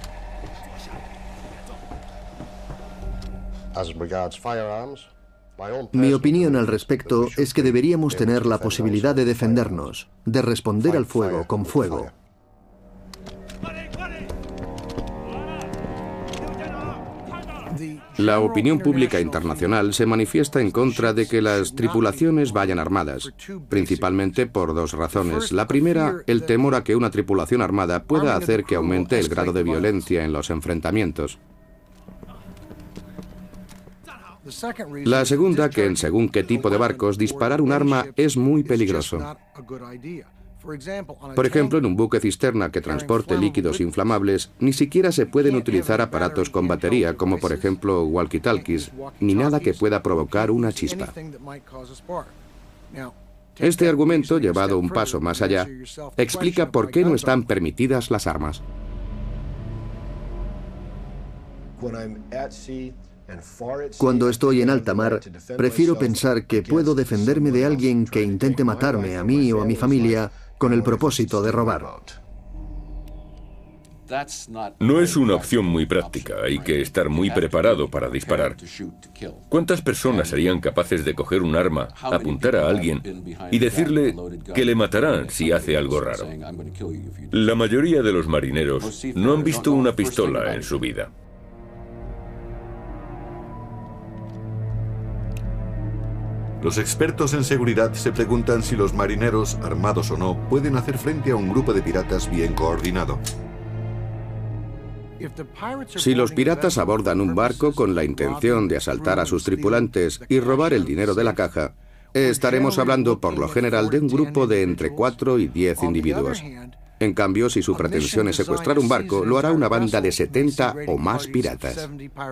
Mi opinión al respecto es que deberíamos tener la posibilidad de defendernos, de responder al fuego con fuego. La opinión pública internacional se manifiesta en contra de que las tripulaciones vayan armadas, principalmente por 2 razones. La primera, el temor a que una tripulación armada pueda hacer que aumente el grado de violencia en los enfrentamientos. La segunda, que en según qué tipo de barcos disparar un arma es muy peligroso. Por ejemplo, en un buque cisterna que transporte líquidos inflamables, ni siquiera se pueden utilizar aparatos con batería, como por ejemplo walkie-talkies, ni nada que pueda provocar una chispa. Este argumento, llevado un paso más allá, explica por qué no están permitidas las armas. Cuando estoy en alta mar, prefiero pensar que puedo defenderme de alguien que intente matarme a mí o a mi familia con el propósito de robar. No es una opción muy práctica, hay que estar muy preparado para disparar. ¿Cuántas personas serían capaces de coger un arma, apuntar a alguien y decirle que le matarán si hace algo raro? La mayoría de los marineros no han visto una pistola en su vida. Los expertos en seguridad se preguntan si los marineros, armados o no, pueden hacer frente a un grupo de piratas bien coordinado. Si los piratas abordan un barco con la intención de asaltar a sus tripulantes y robar el dinero de la caja, estaremos hablando por lo general de un grupo de entre 4 y 10 individuos. En cambio, si su pretensión es secuestrar un barco, lo hará una banda de 70 o más piratas.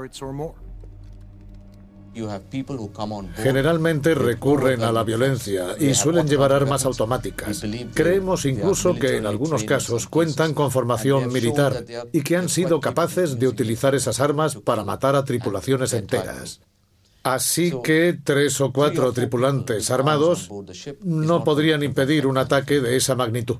Generalmente recurren a la violencia y suelen llevar armas automáticas. Creemos incluso que en algunos casos cuentan con formación militar y que han sido capaces de utilizar esas armas para matar a tripulaciones enteras. Así que 3 o 4 tripulantes armados no podrían impedir un ataque de esa magnitud.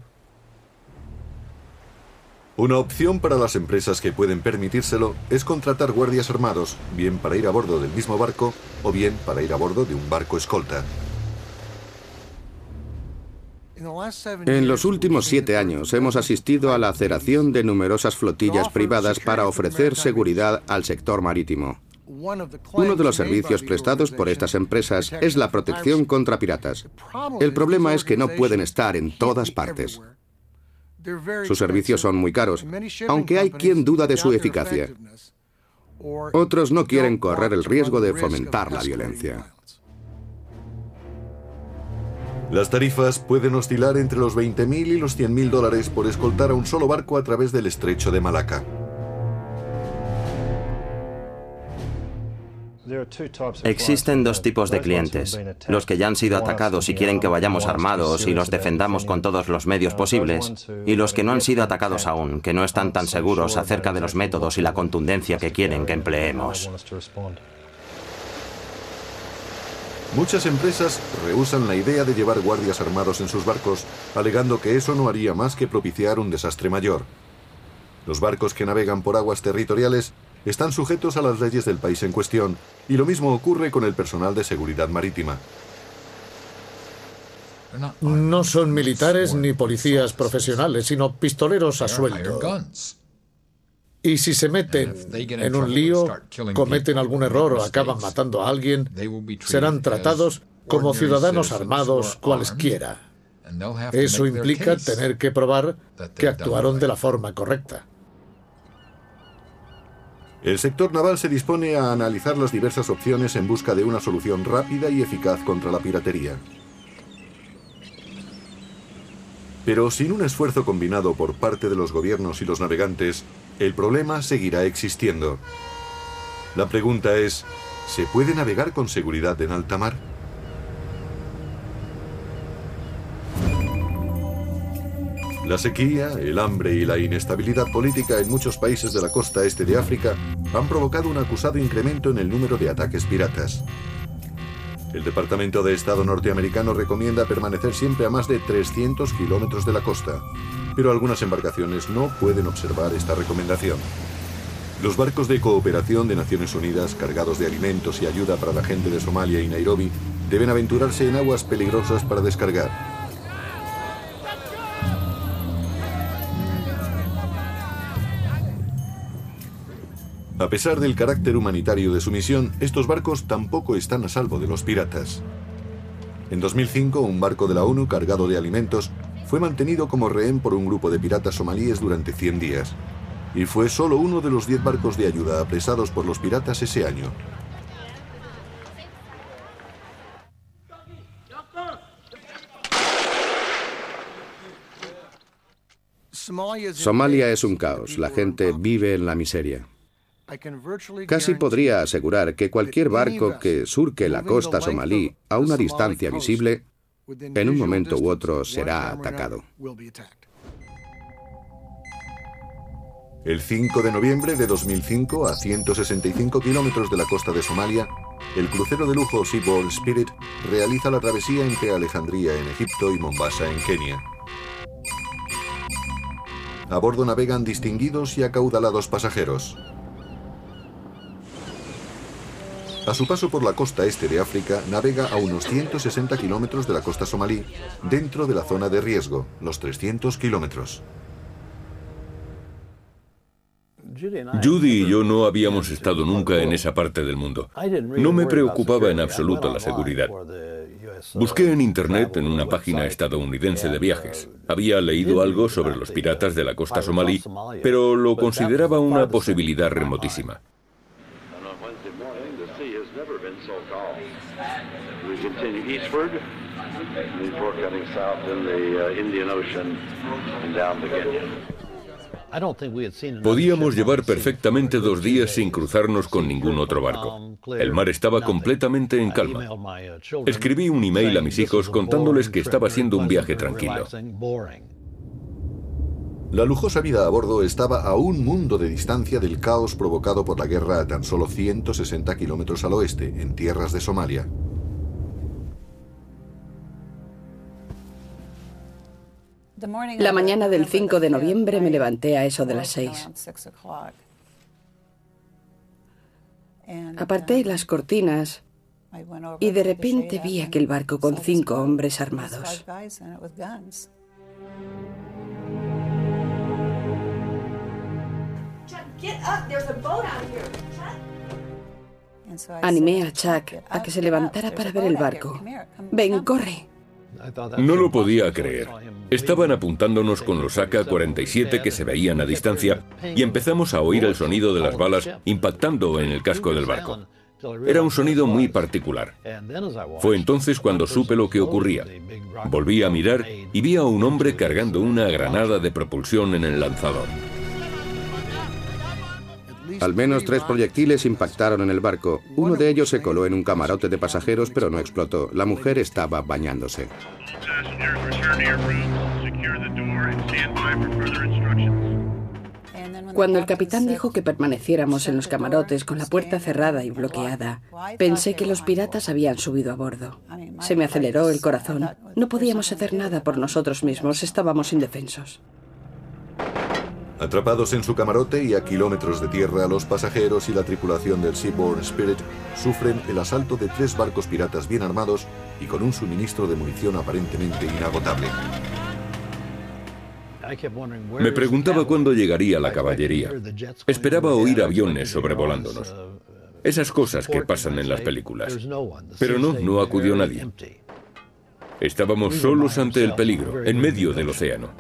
Una opción para las empresas que pueden permitírselo es contratar guardias armados, bien para ir a bordo del mismo barco o bien para ir a bordo de un barco escolta. En los últimos 7 años hemos asistido a la laceración de numerosas flotillas privadas para ofrecer seguridad al sector marítimo. Uno de los servicios prestados por estas empresas es la protección contra piratas. El problema es que no pueden estar en todas partes. Sus servicios son muy caros, aunque hay quien duda de su eficacia. Otros no quieren correr el riesgo de fomentar la violencia. Las tarifas pueden oscilar entre los $20.000 y los $100.000 por escoltar a un solo barco a través del estrecho de Malaca. Existen dos tipos de clientes, los que ya han sido atacados y quieren que vayamos armados y los defendamos con todos los medios posibles, y los que no han sido atacados aún, que no están tan seguros acerca de los métodos y la contundencia que quieren que empleemos. Muchas empresas rehúsan la idea de llevar guardias armados en sus barcos, alegando que eso no haría más que propiciar un desastre mayor. Los barcos que navegan por aguas territoriales están sujetos a las leyes del país en cuestión, y lo mismo ocurre con el personal de seguridad marítima. No son militares ni policías profesionales, sino pistoleros a sueldo. Y si se meten en un lío, cometen algún error o acaban matando a alguien, serán tratados como ciudadanos armados cualesquiera. Eso implica tener que probar que actuaron de la forma correcta. El sector naval se dispone a analizar las diversas opciones en busca de una solución rápida y eficaz contra la piratería. Pero sin un esfuerzo combinado por parte de los gobiernos y los navegantes, el problema seguirá existiendo. La pregunta es, ¿se puede navegar con seguridad en alta mar? La sequía, el hambre y la inestabilidad política en muchos países de la costa este de África han provocado un acusado incremento en el número de ataques piratas. El Departamento de Estado norteamericano recomienda permanecer siempre a más de 300 kilómetros de la costa, pero algunas embarcaciones no pueden observar esta recomendación. Los barcos de cooperación de Naciones Unidas, cargados de alimentos y ayuda para la gente de Somalia y Nairobi, deben aventurarse en aguas peligrosas para descargar. A pesar del carácter humanitario de su misión, estos barcos tampoco están a salvo de los piratas. En 2005, un barco de la ONU cargado de alimentos fue mantenido como rehén por un grupo de piratas somalíes durante 100 días. Y fue solo uno de los 10 barcos de ayuda apresados por los piratas ese año. Somalia es un caos, la gente vive en la miseria. Casi podría asegurar que cualquier barco que surque la costa somalí a una distancia visible, en un momento u otro será atacado. El 5 de noviembre de 2005, a 165 kilómetros de la costa de Somalia, el crucero de lujo Seaboard Spirit realiza la travesía entre Alejandría en Egipto y Mombasa en Kenia. A bordo navegan distinguidos y acaudalados pasajeros. A su paso por la costa este de África, navega a unos 160 kilómetros de la costa somalí, dentro de la zona de riesgo, los 300 kilómetros. Judy y yo no habíamos estado nunca en esa parte del mundo. No me preocupaba en absoluto la seguridad. Busqué en Internet en una página estadounidense de viajes. Había leído algo sobre los piratas de la costa somalí, pero lo consideraba una posibilidad remotísima. Podíamos llevar perfectamente 2 días sin cruzarnos con ningún otro barco. El mar estaba completamente en calma. Escribí un email a mis hijos contándoles que estaba siendo un viaje tranquilo. La lujosa vida a bordo estaba a un mundo de distancia del caos provocado por la guerra a tan solo 160 kilómetros al oeste, en tierras de Somalia. La mañana del 5 de noviembre me levanté a eso de las 6. Aparté las cortinas y de repente vi aquel barco con 5 hombres armados. Animé a Chuck a que se levantara para ver el barco. «Ven, corre». No lo podía creer. Estaban apuntándonos con los AK-47 que se veían a distancia y empezamos a oír el sonido de las balas impactando en el casco del barco. Era un sonido muy particular. Fue entonces cuando supe lo que ocurría. Volví a mirar y vi a un hombre cargando una granada de propulsión en el lanzador. Al menos 3 proyectiles impactaron en el barco. Uno de ellos se coló en un camarote de pasajeros, pero no explotó. La mujer estaba bañándose. Cuando el capitán dijo que permaneciéramos en los camarotes con la puerta cerrada y bloqueada, pensé que los piratas habían subido a bordo. Se me aceleró el corazón. No podíamos hacer nada por nosotros mismos, estábamos indefensos. Atrapados en su camarote y a kilómetros de tierra, los pasajeros y la tripulación del Seabourn Spirit sufren el asalto de 3 barcos piratas bien armados y con un suministro de munición aparentemente inagotable. Me preguntaba cuándo llegaría la caballería. Esperaba oír aviones sobrevolándonos. Esas cosas que pasan en las películas. Pero no acudió nadie. Estábamos solos ante el peligro, en medio del océano.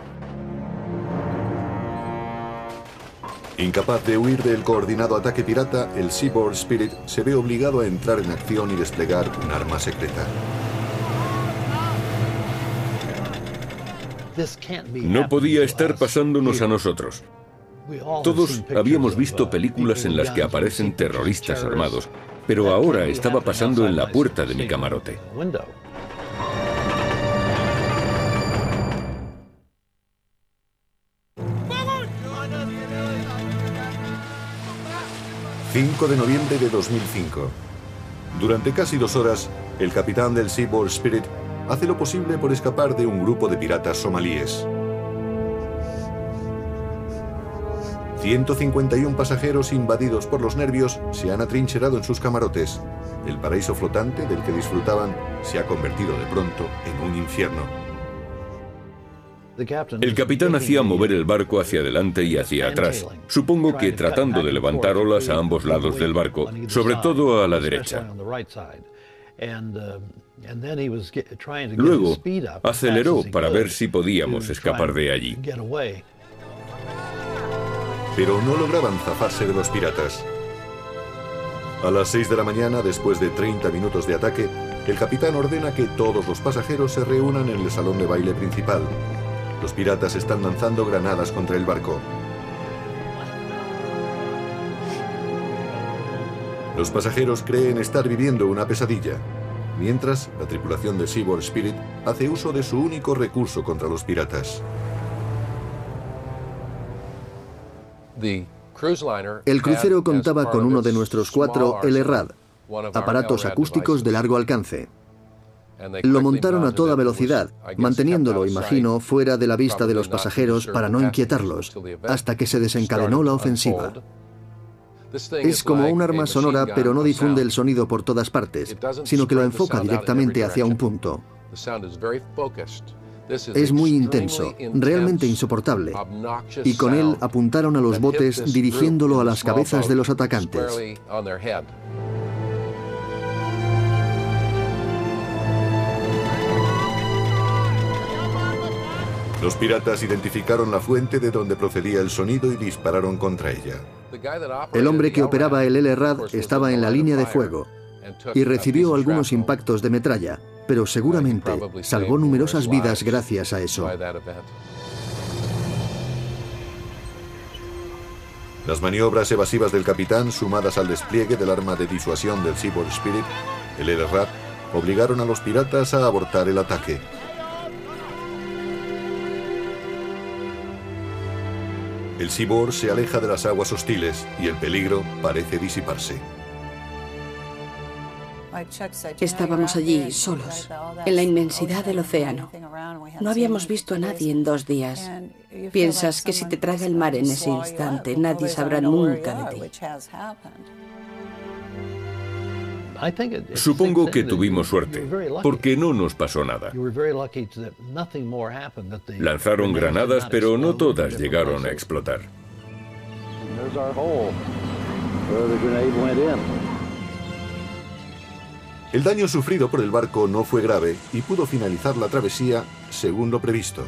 Incapaz de huir del coordinado ataque pirata, el Seabourn Spirit se ve obligado a entrar en acción y desplegar un arma secreta. No podía estar pasándonos a nosotros. Todos habíamos visto películas en las que aparecen terroristas armados, pero ahora estaba pasando en la puerta de mi camarote. 5 de noviembre de 2005. Durante casi 2 horas, el capitán del Seabourn Spirit hace lo posible por escapar de un grupo de piratas somalíes. 151 pasajeros invadidos por los nervios se han atrincherado en sus camarotes. El paraíso flotante del que disfrutaban se ha convertido de pronto en un infierno. El capitán hacía mover el barco hacia adelante y hacia atrás, supongo que tratando de levantar olas a ambos lados del barco, sobre todo a la derecha. Luego, aceleró para ver si podíamos escapar de allí. Pero no lograban zafarse de los piratas. A las 6 de la mañana, después de 30 minutos de ataque, el capitán ordena que todos los pasajeros se reúnan en el salón de baile principal. Los piratas están lanzando granadas contra el barco. Los pasajeros creen estar viviendo una pesadilla. Mientras, la tripulación del Seabourn Spirit hace uso de su único recurso contra los piratas. El crucero contaba con uno de nuestros 4 LRAD, aparatos acústicos de largo alcance. Lo montaron a toda velocidad, manteniéndolo, imagino, fuera de la vista de los pasajeros para no inquietarlos, hasta que se desencadenó la ofensiva. Es como un arma sonora, pero no difunde el sonido por todas partes, sino que lo enfoca directamente hacia un punto. Es muy intenso, realmente insoportable, y con él apuntaron a los botes dirigiéndolo a las cabezas de los atacantes. Los piratas identificaron la fuente de donde procedía el sonido y dispararon contra ella. El hombre que operaba el LRAD estaba en la línea de fuego y recibió algunos impactos de metralla, pero seguramente salvó numerosas vidas gracias a eso. Las maniobras evasivas del capitán, sumadas al despliegue del arma de disuasión del Seabourn Spirit, el LRAD, obligaron a los piratas a abortar el ataque. El Seabourn se aleja de las aguas hostiles y el peligro parece disiparse. Estábamos allí solos, en la inmensidad del océano. No habíamos visto a nadie en 2 días. Piensas que si te traga el mar en ese instante, nadie sabrá nunca de ti. Supongo que tuvimos suerte, porque no nos pasó nada. Lanzaron granadas, pero no todas llegaron a explotar. El daño sufrido por el barco no fue grave y pudo finalizar la travesía según lo previsto.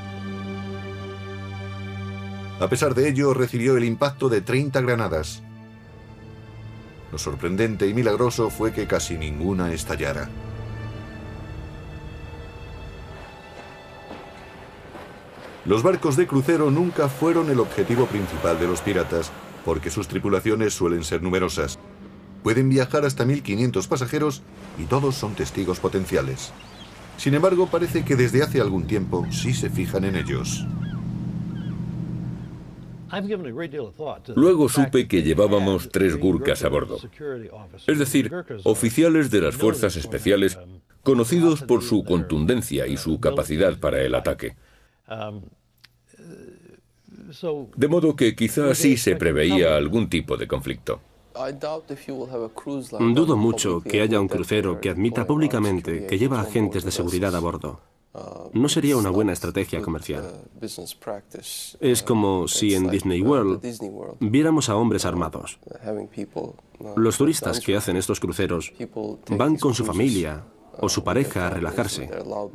A pesar de ello, recibió el impacto de 30 granadas. Lo sorprendente y milagroso fue que casi ninguna estallara. Los barcos de crucero nunca fueron el objetivo principal de los piratas, porque sus tripulaciones suelen ser numerosas. Pueden viajar hasta 1.500 pasajeros y todos son testigos potenciales. Sin embargo, parece que desde hace algún tiempo sí se fijan en ellos. Luego supe que llevábamos 3 gurkhas a bordo, es decir, oficiales de las fuerzas especiales conocidos por su contundencia y su capacidad para el ataque. De modo que quizás sí se preveía algún tipo de conflicto. Dudo mucho que haya un crucero que admita públicamente que lleva agentes de seguridad a bordo. No sería una buena estrategia comercial. Es como si en Disney World viéramos a hombres armados. Los turistas que hacen estos cruceros van con su familia o su pareja a relajarse.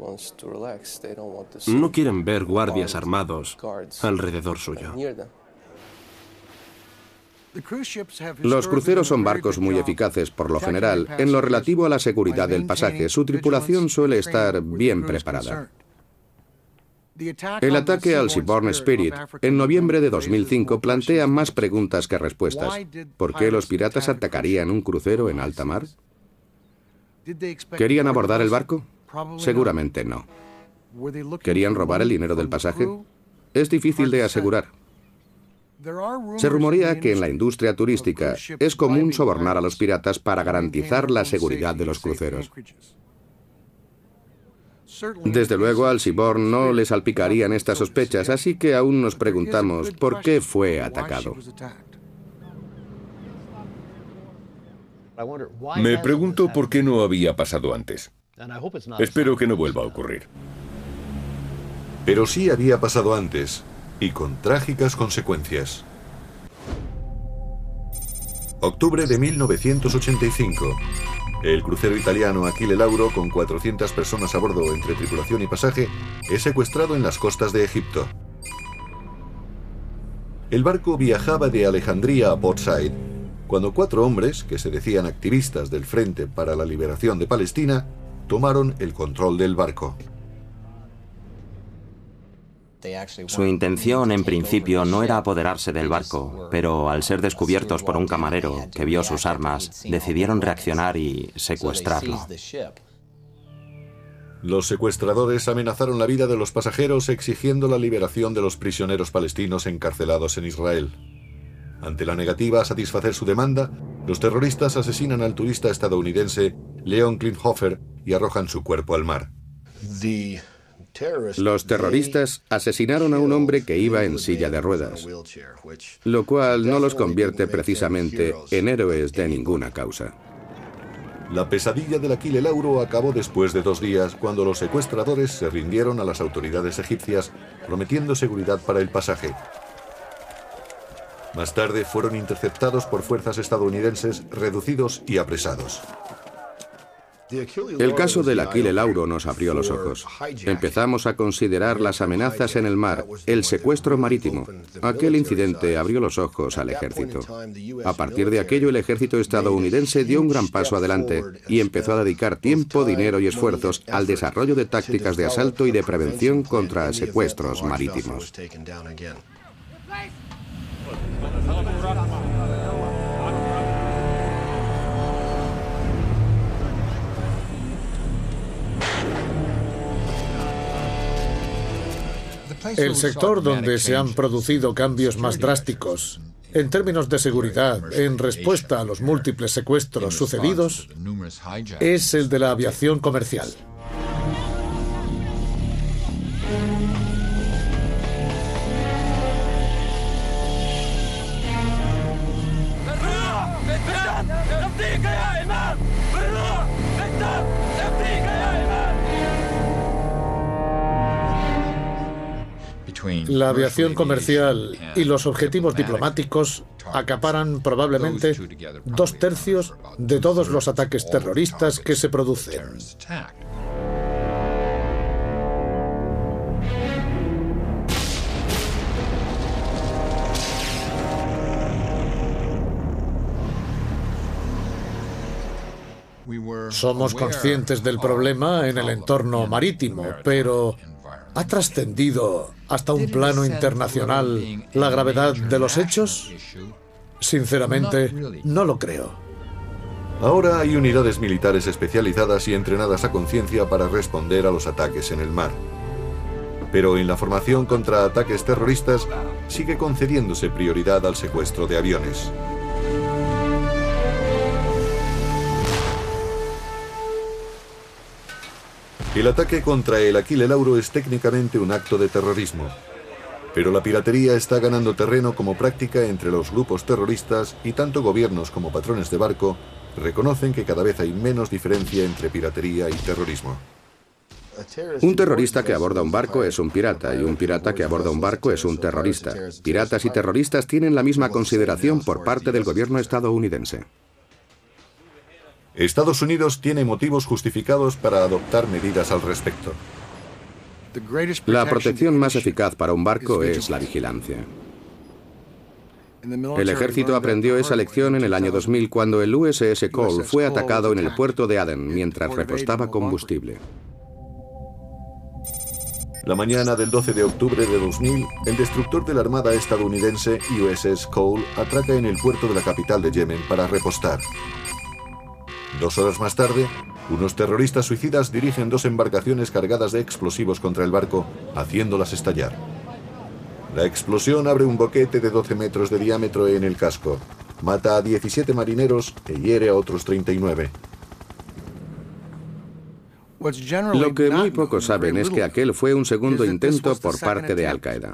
No quieren ver guardias armados alrededor suyo. Los cruceros son barcos muy eficaces por lo general. En lo relativo a la seguridad del pasaje, su tripulación suele estar bien preparada. El ataque al Seabourn Spirit en noviembre de 2005 plantea más preguntas que respuestas. ¿Por qué los piratas atacarían un crucero en alta mar? ¿Querían abordar el barco? Seguramente no. ¿Querían robar el dinero del pasaje? Es difícil de asegurar. Se rumorea que en la industria turística es común sobornar a los piratas para garantizar la seguridad de los cruceros. Desde luego al Seabourn no le salpicarían estas sospechas, así que aún nos preguntamos por qué fue atacado. Me pregunto por qué no había pasado antes. Espero que no vuelva a ocurrir. Pero sí había pasado antes, y con trágicas consecuencias. Octubre de 1985. El crucero italiano Achille Lauro, con 400 personas a bordo entre tripulación y pasaje, es secuestrado en las costas de Egipto. El barco viajaba de Alejandría a Port Said, cuando 4 hombres, que se decían activistas del Frente para la Liberación de Palestina, tomaron el control del barco. Su intención, en principio, no era apoderarse del barco, pero al ser descubiertos por un camarero que vio sus armas, decidieron reaccionar y secuestrarlo. Los secuestradores amenazaron la vida de los pasajeros exigiendo la liberación de los prisioneros palestinos encarcelados en Israel. Ante la negativa a satisfacer su demanda, los terroristas asesinan al turista estadounidense Leon Klinghoffer y arrojan su cuerpo al mar. Los terroristas asesinaron a un hombre que iba en silla de ruedas, lo cual no los convierte precisamente en héroes de ninguna causa. La pesadilla del Achille Lauro acabó después de 2 días, cuando los secuestradores se rindieron a las autoridades egipcias, prometiendo seguridad para el pasaje. Más tarde fueron interceptados por fuerzas estadounidenses, reducidos y apresados. El caso del Achille Lauro nos abrió los ojos. Empezamos a considerar las amenazas en el mar, el secuestro marítimo. Aquel incidente abrió los ojos al ejército. A partir de aquello, el ejército estadounidense dio un gran paso adelante y empezó a dedicar tiempo, dinero y esfuerzos al desarrollo de tácticas de asalto y de prevención contra secuestros marítimos. El sector donde se han producido cambios más drásticos en términos de seguridad en respuesta a los múltiples secuestros sucedidos es el de la aviación comercial. La aviación comercial y los objetivos diplomáticos acaparan probablemente 2/3 de todos los ataques terroristas que se producen. Somos conscientes del problema en el entorno marítimo, pero ¿ha trascendido hasta un plano internacional la gravedad de los hechos? Sinceramente, no lo creo. Ahora hay unidades militares especializadas y entrenadas a conciencia para responder a los ataques en el mar. Pero en la formación contra ataques terroristas sigue concediéndose prioridad al secuestro de aviones. El ataque contra el Aquile Lauro es técnicamente un acto de terrorismo, pero la piratería está ganando terreno como práctica entre los grupos terroristas y tanto gobiernos como patrones de barco reconocen que cada vez hay menos diferencia entre piratería y terrorismo. Un terrorista que aborda un barco es un pirata y un pirata que aborda un barco es un terrorista. Piratas y terroristas tienen la misma consideración por parte del gobierno estadounidense. Estados Unidos tiene motivos justificados para adoptar medidas al respecto. La protección más eficaz para un barco es la vigilancia. El ejército aprendió esa lección en el año 2000 cuando el USS Cole fue atacado en el puerto de Aden mientras repostaba combustible. La mañana del 12 de octubre de 2000, el destructor de la Armada estadounidense USS Cole atraca en el puerto de la capital de Yemen para repostar. 2 horas más tarde, unos terroristas suicidas dirigen 2 embarcaciones cargadas de explosivos contra el barco, haciéndolas estallar. La explosión abre un boquete de 12 metros de diámetro en el casco, mata a 17 marineros e hiere a otros 39. Lo que muy pocos saben es que aquel fue un segundo intento por parte de Al-Qaeda.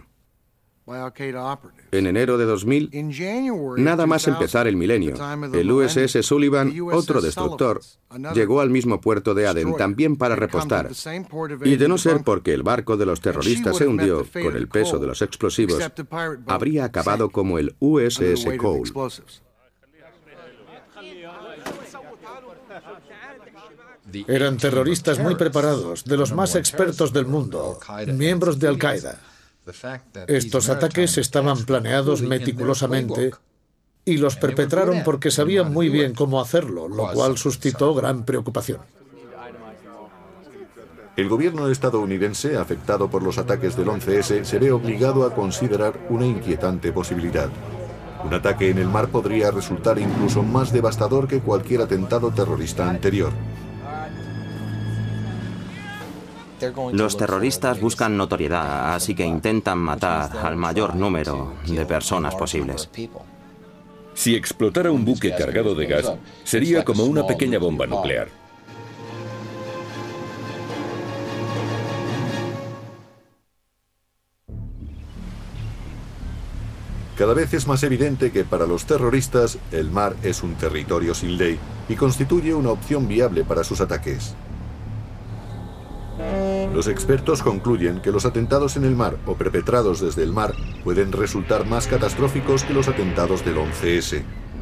En enero de 2000, nada más empezar el milenio, el USS Sullivan, otro destructor, llegó al mismo puerto de Aden también para repostar. Y de no ser porque el barco de los terroristas se hundió con el peso de los explosivos, habría acabado como el USS Cole. Eran terroristas muy preparados, de los más expertos del mundo, miembros de Al-Qaeda. Estos ataques estaban planeados meticulosamente y los perpetraron porque sabían muy bien cómo hacerlo, lo cual suscitó gran preocupación. El gobierno estadounidense, afectado por los ataques del 11S, se ve obligado a considerar una inquietante posibilidad. Un ataque en el mar podría resultar incluso más devastador que cualquier atentado terrorista anterior. Los terroristas buscan notoriedad, así que intentan matar al mayor número de personas posibles. Si explotara un buque cargado de gas, sería como una pequeña bomba nuclear. Cada vez es más evidente que para los terroristas el mar es un territorio sin ley y constituye una opción viable para sus ataques. Los expertos concluyen que los atentados en el mar o perpetrados desde el mar pueden resultar más catastróficos que los atentados del 11S.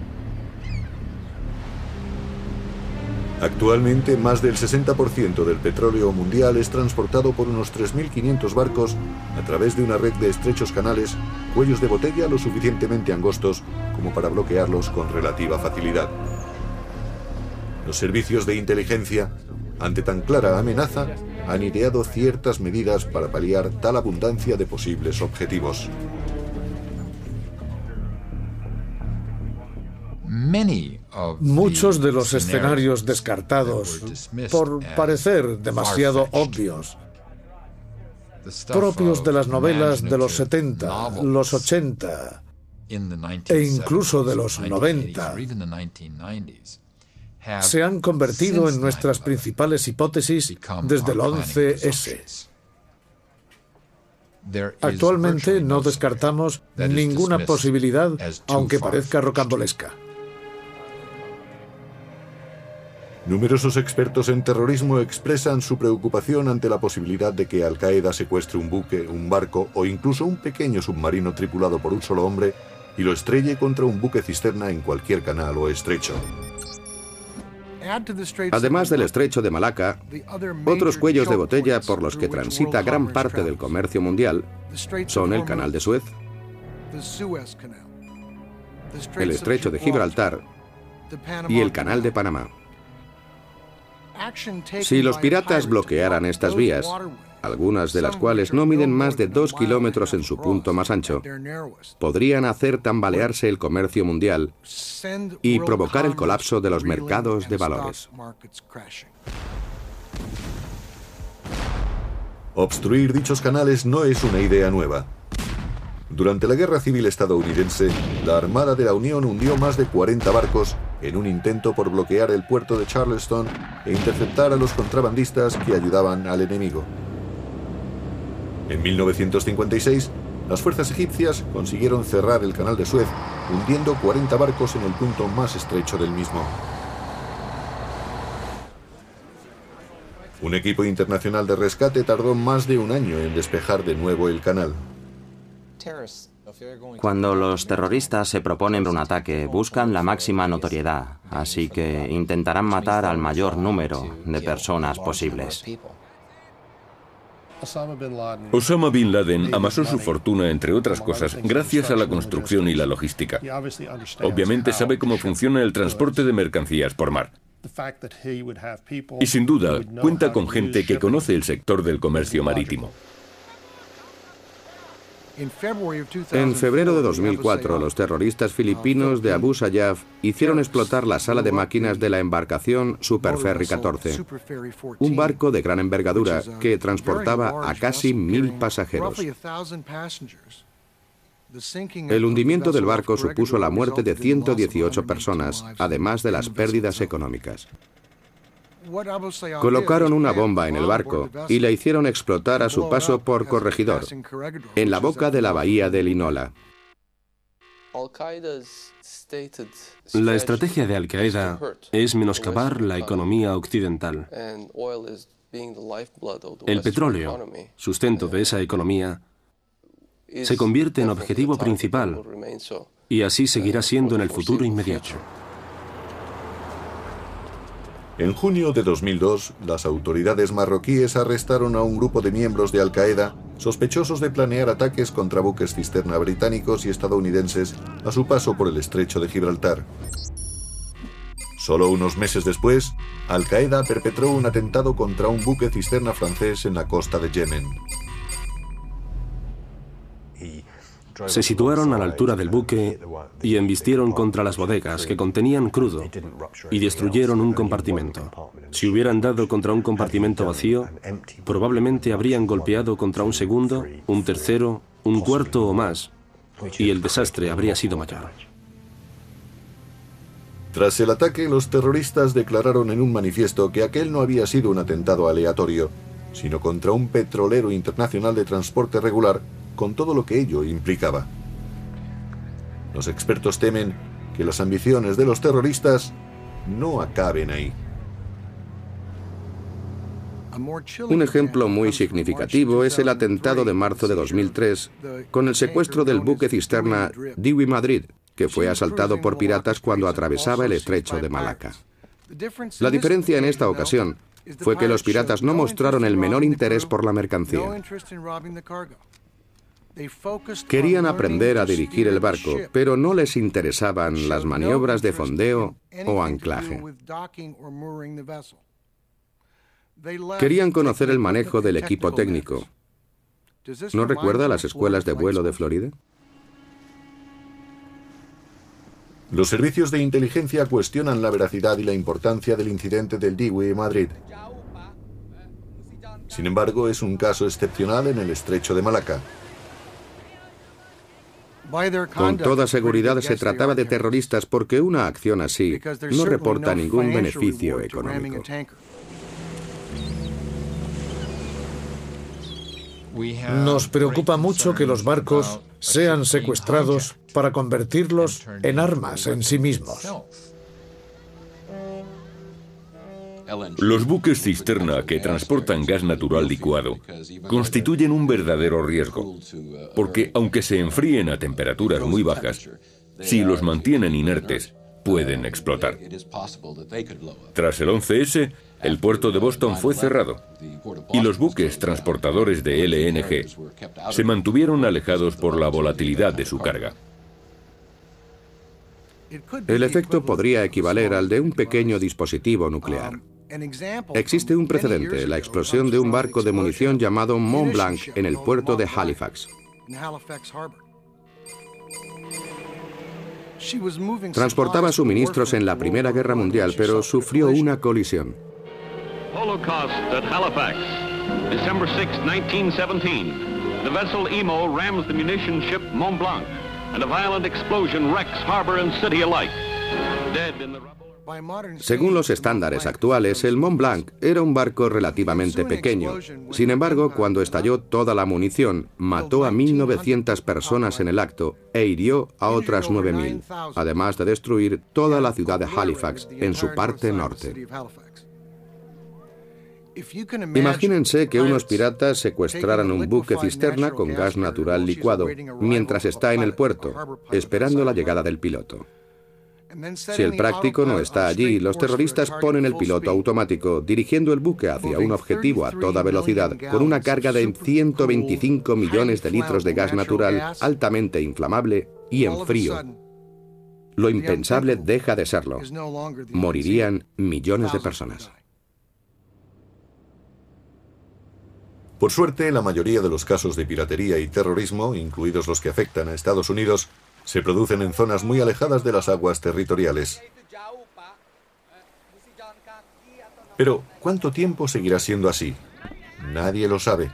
Actualmente, más del 60% del petróleo mundial es transportado por unos 3.500 barcos a través de una red de estrechos canales, cuellos de botella lo suficientemente angostos como para bloquearlos con relativa facilidad. Los servicios de inteligencia, ante tan clara amenaza, han ideado ciertas medidas para paliar tal abundancia de posibles objetivos. Muchos de los escenarios descartados por parecer demasiado obvios, propios de las novelas de los 70, los 80 e incluso de los 90, se han convertido en nuestras principales hipótesis desde el 11S. Actualmente no descartamos ninguna posibilidad, aunque parezca rocambolesca. Numerosos expertos en terrorismo expresan su preocupación ante la posibilidad de que Al-Qaeda secuestre un buque, un barco o incluso un pequeño submarino tripulado por un solo hombre y lo estrelle contra un buque cisterna en cualquier canal o estrecho. Además del estrecho de Malaca, otros cuellos de botella por los que transita gran parte del comercio mundial son el Canal de Suez, el estrecho de Gibraltar y el Canal de Panamá. Si los piratas bloquearan estas vías, algunas de las cuales no miden más de 2 kilómetros en su punto más ancho, podrían hacer tambalearse el comercio mundial y provocar el colapso de los mercados de valores. Obstruir dichos canales no es una idea nueva. Durante la Guerra Civil estadounidense, la Armada de la Unión hundió más de 40 barcos en un intento por bloquear el puerto de Charleston e interceptar a los contrabandistas que ayudaban al enemigo. En 1956, las fuerzas egipcias consiguieron cerrar el Canal de Suez, hundiendo 40 barcos en el punto más estrecho del mismo. Un equipo internacional de rescate tardó más de un año en despejar de nuevo el canal. Cuando los terroristas se proponen un ataque, buscan la máxima notoriedad, así que intentarán matar al mayor número de personas posibles. Osama Bin Laden amasó su fortuna, entre otras cosas, gracias a la construcción y la logística. Obviamente sabe cómo funciona el transporte de mercancías por mar. Y sin duda, cuenta con gente que conoce el sector del comercio marítimo. En febrero de 2004, los terroristas filipinos de Abu Sayyaf hicieron explotar la sala de máquinas de la embarcación Super Ferry 14, un barco de gran envergadura que transportaba a casi 1000 pasajeros. El hundimiento del barco supuso la muerte de 118 personas, además de las pérdidas económicas. Colocaron una bomba en el barco y la hicieron explotar a su paso por Corregidor, en la boca de la bahía de Linola. La estrategia de Al-Qaeda es menoscabar la economía occidental. El petróleo, sustento de esa economía, se convierte en objetivo principal y así seguirá siendo en el futuro inmediato. En junio de 2002, las autoridades marroquíes arrestaron a un grupo de miembros de Al-Qaeda sospechosos de planear ataques contra buques cisterna británicos y estadounidenses a su paso por el estrecho de Gibraltar. Solo unos meses después, Al-Qaeda perpetró un atentado contra un buque cisterna francés en la costa de Yemen. Se situaron a la altura del buque y embistieron contra las bodegas que contenían crudo y destruyeron un compartimento. Si hubieran dado contra un compartimento vacío, probablemente habrían golpeado contra un segundo, un tercero, un cuarto o más, y el desastre habría sido mayor. Tras el ataque, los terroristas declararon en un manifiesto que aquel no había sido un atentado aleatorio, sino contra un petrolero internacional de transporte regular, con todo lo que ello implicaba. Los expertos temen que las ambiciones de los terroristas no acaben ahí. Un ejemplo muy significativo es el atentado de marzo de 2003 con el secuestro del buque cisterna Dewey Madrid, que fue asaltado por piratas cuando atravesaba el estrecho de Malaca. La diferencia en esta ocasión fue que los piratas no mostraron el menor interés por la mercancía. Querían aprender a dirigir el barco, pero no les interesaban las maniobras de fondeo o anclaje. Querían conocer el manejo del equipo técnico. ¿No recuerda las escuelas de vuelo de Florida? Los servicios de inteligencia cuestionan la veracidad y la importancia del incidente del Dewey Madrid. Sin embargo, es un caso excepcional en el estrecho de Malaca. Con toda seguridad se trataba de terroristas porque una acción así no reporta ningún beneficio económico. Nos preocupa mucho que los barcos sean secuestrados para convertirlos en armas en sí mismos. Los buques cisterna que transportan gas natural licuado constituyen un verdadero riesgo, porque aunque se enfríen a temperaturas muy bajas, si los mantienen inertes, pueden explotar. Tras el 11S, el puerto de Boston fue cerrado y los buques transportadores de LNG se mantuvieron alejados por la volatilidad de su carga. El efecto podría equivaler al de un pequeño dispositivo nuclear. Existe un precedente, la explosión de un barco de munición llamado Mont Blanc en el puerto de Halifax. Transportaba suministros en la Primera Guerra Mundial, pero sufrió una colisión. Holocaust at Halifax, December 6, 1917. The vessel Emo rams the munition ship Mont Blanc, and a violent explosion wrecks harbor and city alike. Dead in the rubble. Según los estándares actuales, el Mont Blanc era un barco relativamente pequeño. Sin embargo, cuando estalló toda la munición, mató a 1.900 personas en el acto e hirió a otras 9.000, además de destruir toda la ciudad de Halifax en su parte norte. Imagínense que unos piratas secuestraran un buque cisterna con gas natural licuado mientras está en el puerto, esperando la llegada del piloto. Si el práctico no está allí, los terroristas ponen el piloto automático, dirigiendo el buque hacia un objetivo a toda velocidad, con una carga de 125 millones de litros de gas natural altamente inflamable y en frío. Lo impensable deja de serlo. Morirían millones de personas. Por suerte, la mayoría de los casos de piratería y terrorismo, incluidos los que afectan a Estados Unidos, se producen en zonas muy alejadas de las aguas territoriales. Pero, ¿cuánto tiempo seguirá siendo así? Nadie lo sabe.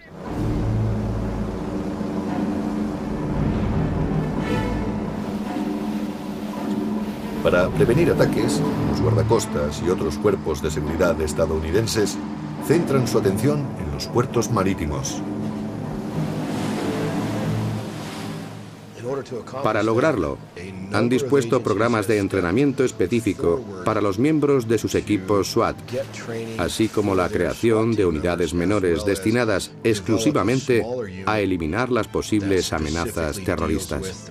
Para prevenir ataques, los guardacostas y otros cuerpos de seguridad estadounidenses centran su atención en los puertos marítimos. Para lograrlo, han dispuesto programas de entrenamiento específico para los miembros de sus equipos SWAT, así como la creación de unidades menores destinadas exclusivamente a eliminar las posibles amenazas terroristas.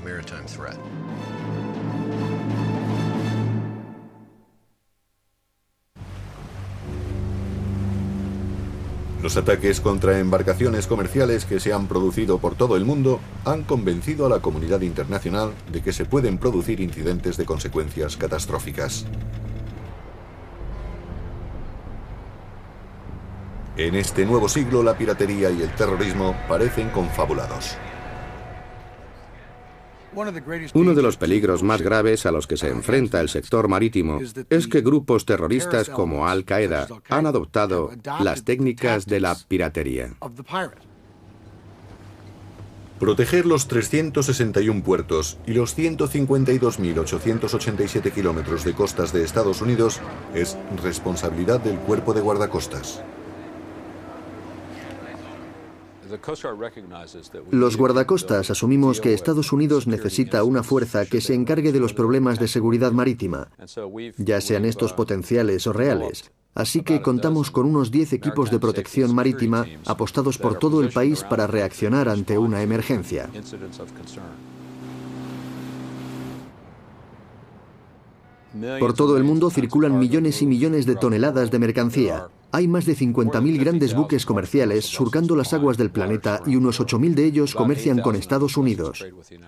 Los ataques contra embarcaciones comerciales que se han producido por todo el mundo han convencido a la comunidad internacional de que se pueden producir incidentes de consecuencias catastróficas. En este nuevo siglo, la piratería y el terrorismo parecen confabulados. Uno de los peligros más graves a los que se enfrenta el sector marítimo es que grupos terroristas como Al-Qaeda han adoptado las técnicas de la piratería. Proteger los 361 puertos y los 152.887 kilómetros de costas de Estados Unidos es responsabilidad del Cuerpo de Guardacostas. Los guardacostas asumimos que Estados Unidos necesita una fuerza que se encargue de los problemas de seguridad marítima, ya sean estos potenciales o reales. Así que contamos con unos 10 equipos de protección marítima apostados por todo el país para reaccionar ante una emergencia. Por todo el mundo circulan millones y millones de toneladas de mercancía. Hay más de 50.000 grandes buques comerciales surcando las aguas del planeta y unos 8.000 de ellos comercian con Estados Unidos.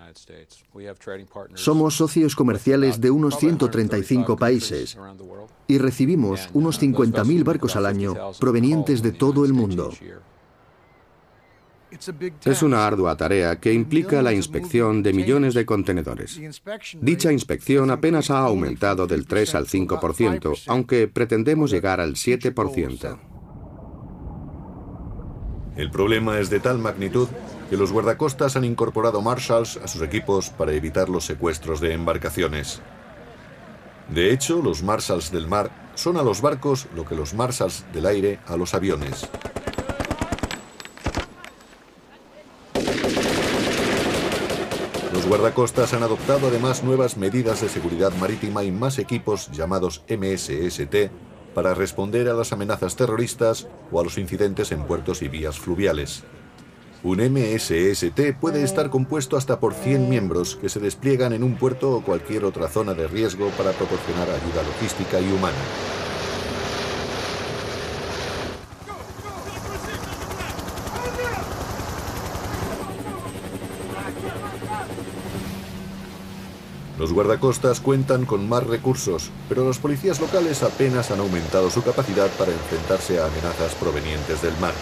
Somos socios comerciales de unos 135 países y recibimos unos 50.000 barcos al año provenientes de todo el mundo. Es una ardua tarea que implica la inspección de millones de contenedores. Dicha inspección apenas ha aumentado del 3 al 5%, aunque pretendemos llegar al 7%. El problema es de tal magnitud que los guardacostas han incorporado marshals a sus equipos para evitar los secuestros de embarcaciones. De hecho, los marshals del mar son a los barcos lo que los marshals del aire a los aviones. Los guardacostas han adoptado además nuevas medidas de seguridad marítima y más equipos llamados MSST para responder a las amenazas terroristas o a los incidentes en puertos y vías fluviales. Un MSST puede estar compuesto hasta por 100 miembros que se despliegan en un puerto o cualquier otra zona de riesgo para proporcionar ayuda logística y humana. Los guardacostas cuentan con más recursos, pero los policías locales apenas han aumentado su capacidad para enfrentarse a amenazas provenientes del mar.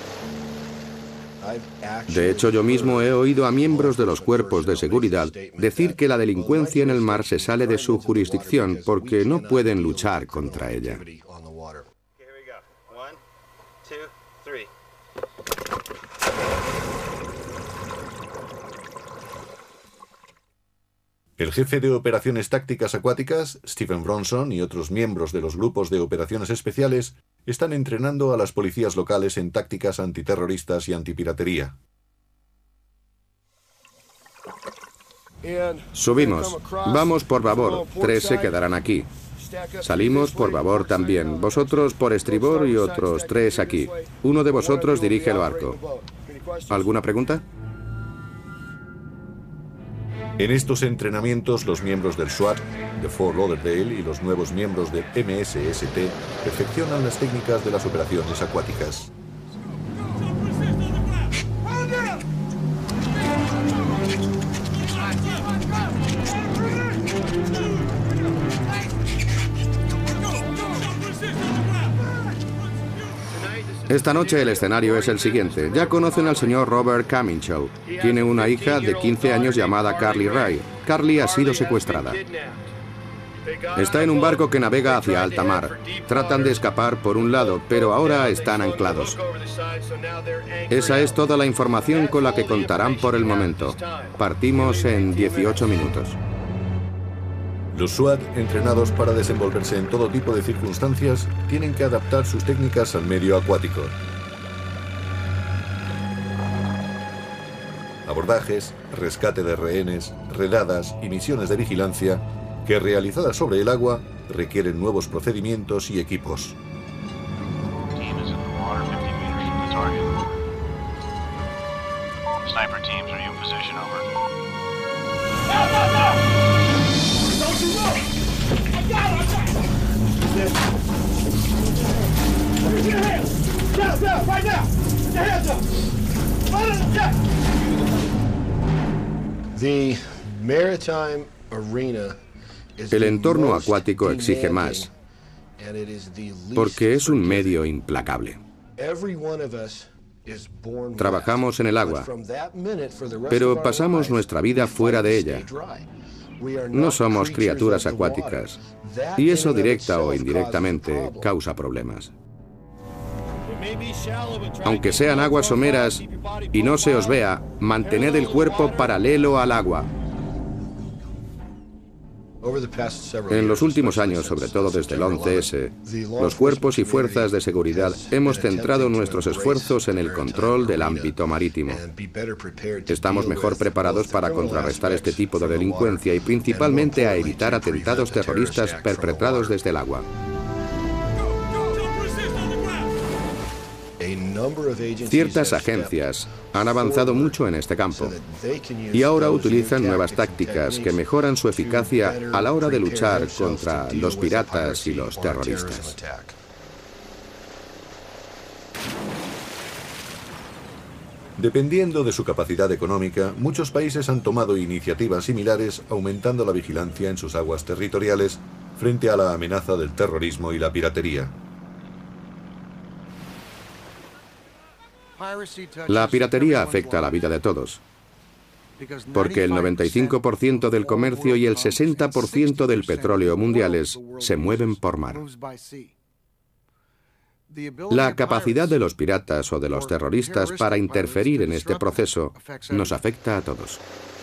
De hecho, yo mismo he oído a miembros de los cuerpos de seguridad decir que la delincuencia en el mar se sale de su jurisdicción porque no pueden luchar contra ella. El jefe de operaciones tácticas acuáticas, Stephen Bronson, y otros miembros de los grupos de operaciones especiales están entrenando a las policías locales en tácticas antiterroristas y antipiratería. Subimos. Vamos por babor. 3 se quedarán aquí. Salimos por babor también. Vosotros por estribor y otros 3 aquí. Uno de vosotros dirige el barco. ¿Alguna pregunta? En estos entrenamientos, los miembros del SWAT, de Fort Lauderdale y los nuevos miembros del MSST perfeccionan las técnicas de las operaciones acuáticas. Esta noche el escenario es el siguiente. Ya conocen al señor Robert Caminshaw. Tiene una hija de 15 años llamada Carly Ray. Carly ha sido secuestrada. Está en un barco que navega hacia alta mar. Tratan de escapar por un lado, pero ahora están anclados. Esa es toda la información con la que contarán por el momento. Partimos en 18 minutos. Los SWAT, entrenados para desenvolverse en todo tipo de circunstancias, tienen que adaptar sus técnicas al medio acuático. Abordajes, rescate de rehenes, redadas y misiones de vigilancia que, realizadas sobre el agua, requieren nuevos procedimientos y equipos. El entorno acuático exige más, porque es un medio implacable. Trabajamos en el agua, pero pasamos nuestra vida fuera de ella. No somos criaturas acuáticas, y eso directa o indirectamente causa problemas. Aunque sean aguas someras y no se os vea, mantened el cuerpo paralelo al agua. En los últimos años, sobre todo desde el 11S, los cuerpos y fuerzas de seguridad hemos centrado nuestros esfuerzos en el control del ámbito marítimo. Estamos mejor preparados para contrarrestar este tipo de delincuencia y principalmente a evitar atentados terroristas perpetrados desde el agua. Ciertas agencias han avanzado mucho en este campo y ahora utilizan nuevas tácticas que mejoran su eficacia a la hora de luchar contra los piratas y los terroristas. Dependiendo de su capacidad económica, muchos países han tomado iniciativas similares aumentando la vigilancia en sus aguas territoriales frente a la amenaza del terrorismo y la piratería. La piratería afecta a la vida de todos, porque el 95% del comercio y el 60% del petróleo mundiales se mueven por mar. La capacidad de los piratas o de los terroristas para interferir en este proceso nos afecta a todos.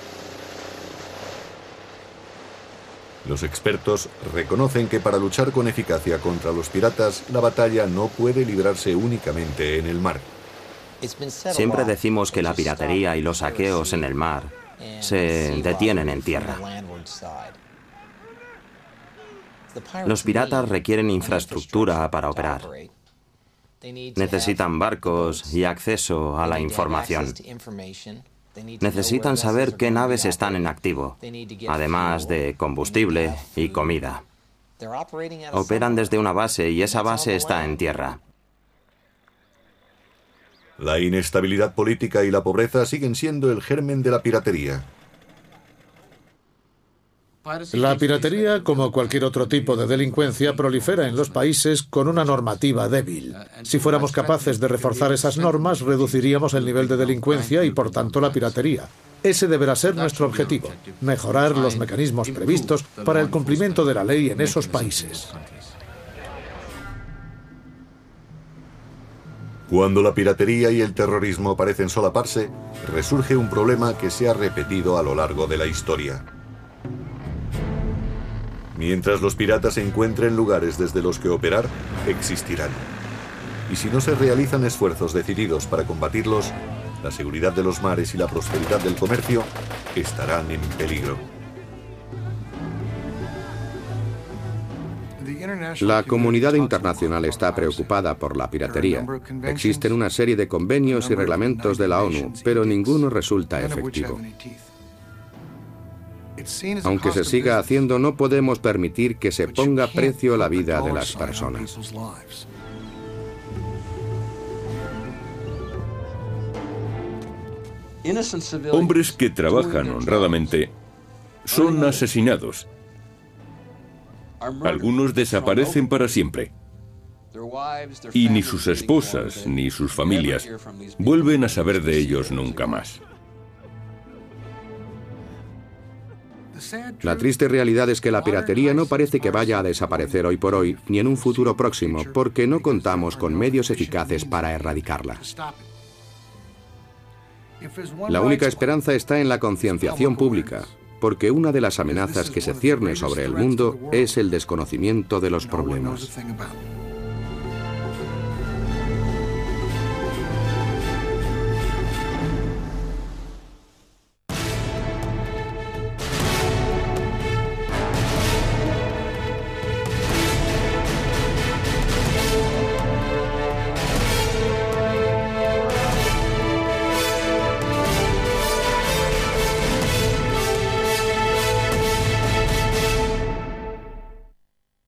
Los expertos reconocen que para luchar con eficacia contra los piratas, la batalla no puede librarse únicamente en el mar. Siempre decimos que la piratería y los saqueos en el mar se detienen en tierra. Los piratas requieren infraestructura para operar. Necesitan barcos y acceso a la información. Necesitan saber qué naves están en activo, además de combustible y comida. Operan desde una base y esa base está en tierra. La inestabilidad política y la pobreza siguen siendo el germen de la piratería. La piratería, como cualquier otro tipo de delincuencia, prolifera en los países con una normativa débil. Si fuéramos capaces de reforzar esas normas, reduciríamos el nivel de delincuencia y, por tanto, la piratería. Ese deberá ser nuestro objetivo, mejorar los mecanismos previstos para el cumplimiento de la ley en esos países. Cuando la piratería y el terrorismo parecen solaparse, resurge un problema que se ha repetido a lo largo de la historia. Mientras los piratas encuentren lugares desde los que operar, existirán. Y si no se realizan esfuerzos decididos para combatirlos, la seguridad de los mares y la prosperidad del comercio estarán en peligro. La comunidad internacional está preocupada por la piratería. Existen una serie de convenios y reglamentos de la ONU, pero ninguno resulta efectivo. Aunque se siga haciendo, no podemos permitir que se ponga precio a la vida de las personas. Hombres que trabajan honradamente son asesinados. Algunos desaparecen para siempre. Y ni sus esposas ni sus familias vuelven a saber de ellos nunca más. La triste realidad es que la piratería no parece que vaya a desaparecer hoy por hoy, ni en un futuro próximo, porque no contamos con medios eficaces para erradicarla. La única esperanza está en la concienciación pública, porque una de las amenazas que se cierne sobre el mundo es el desconocimiento de los problemas.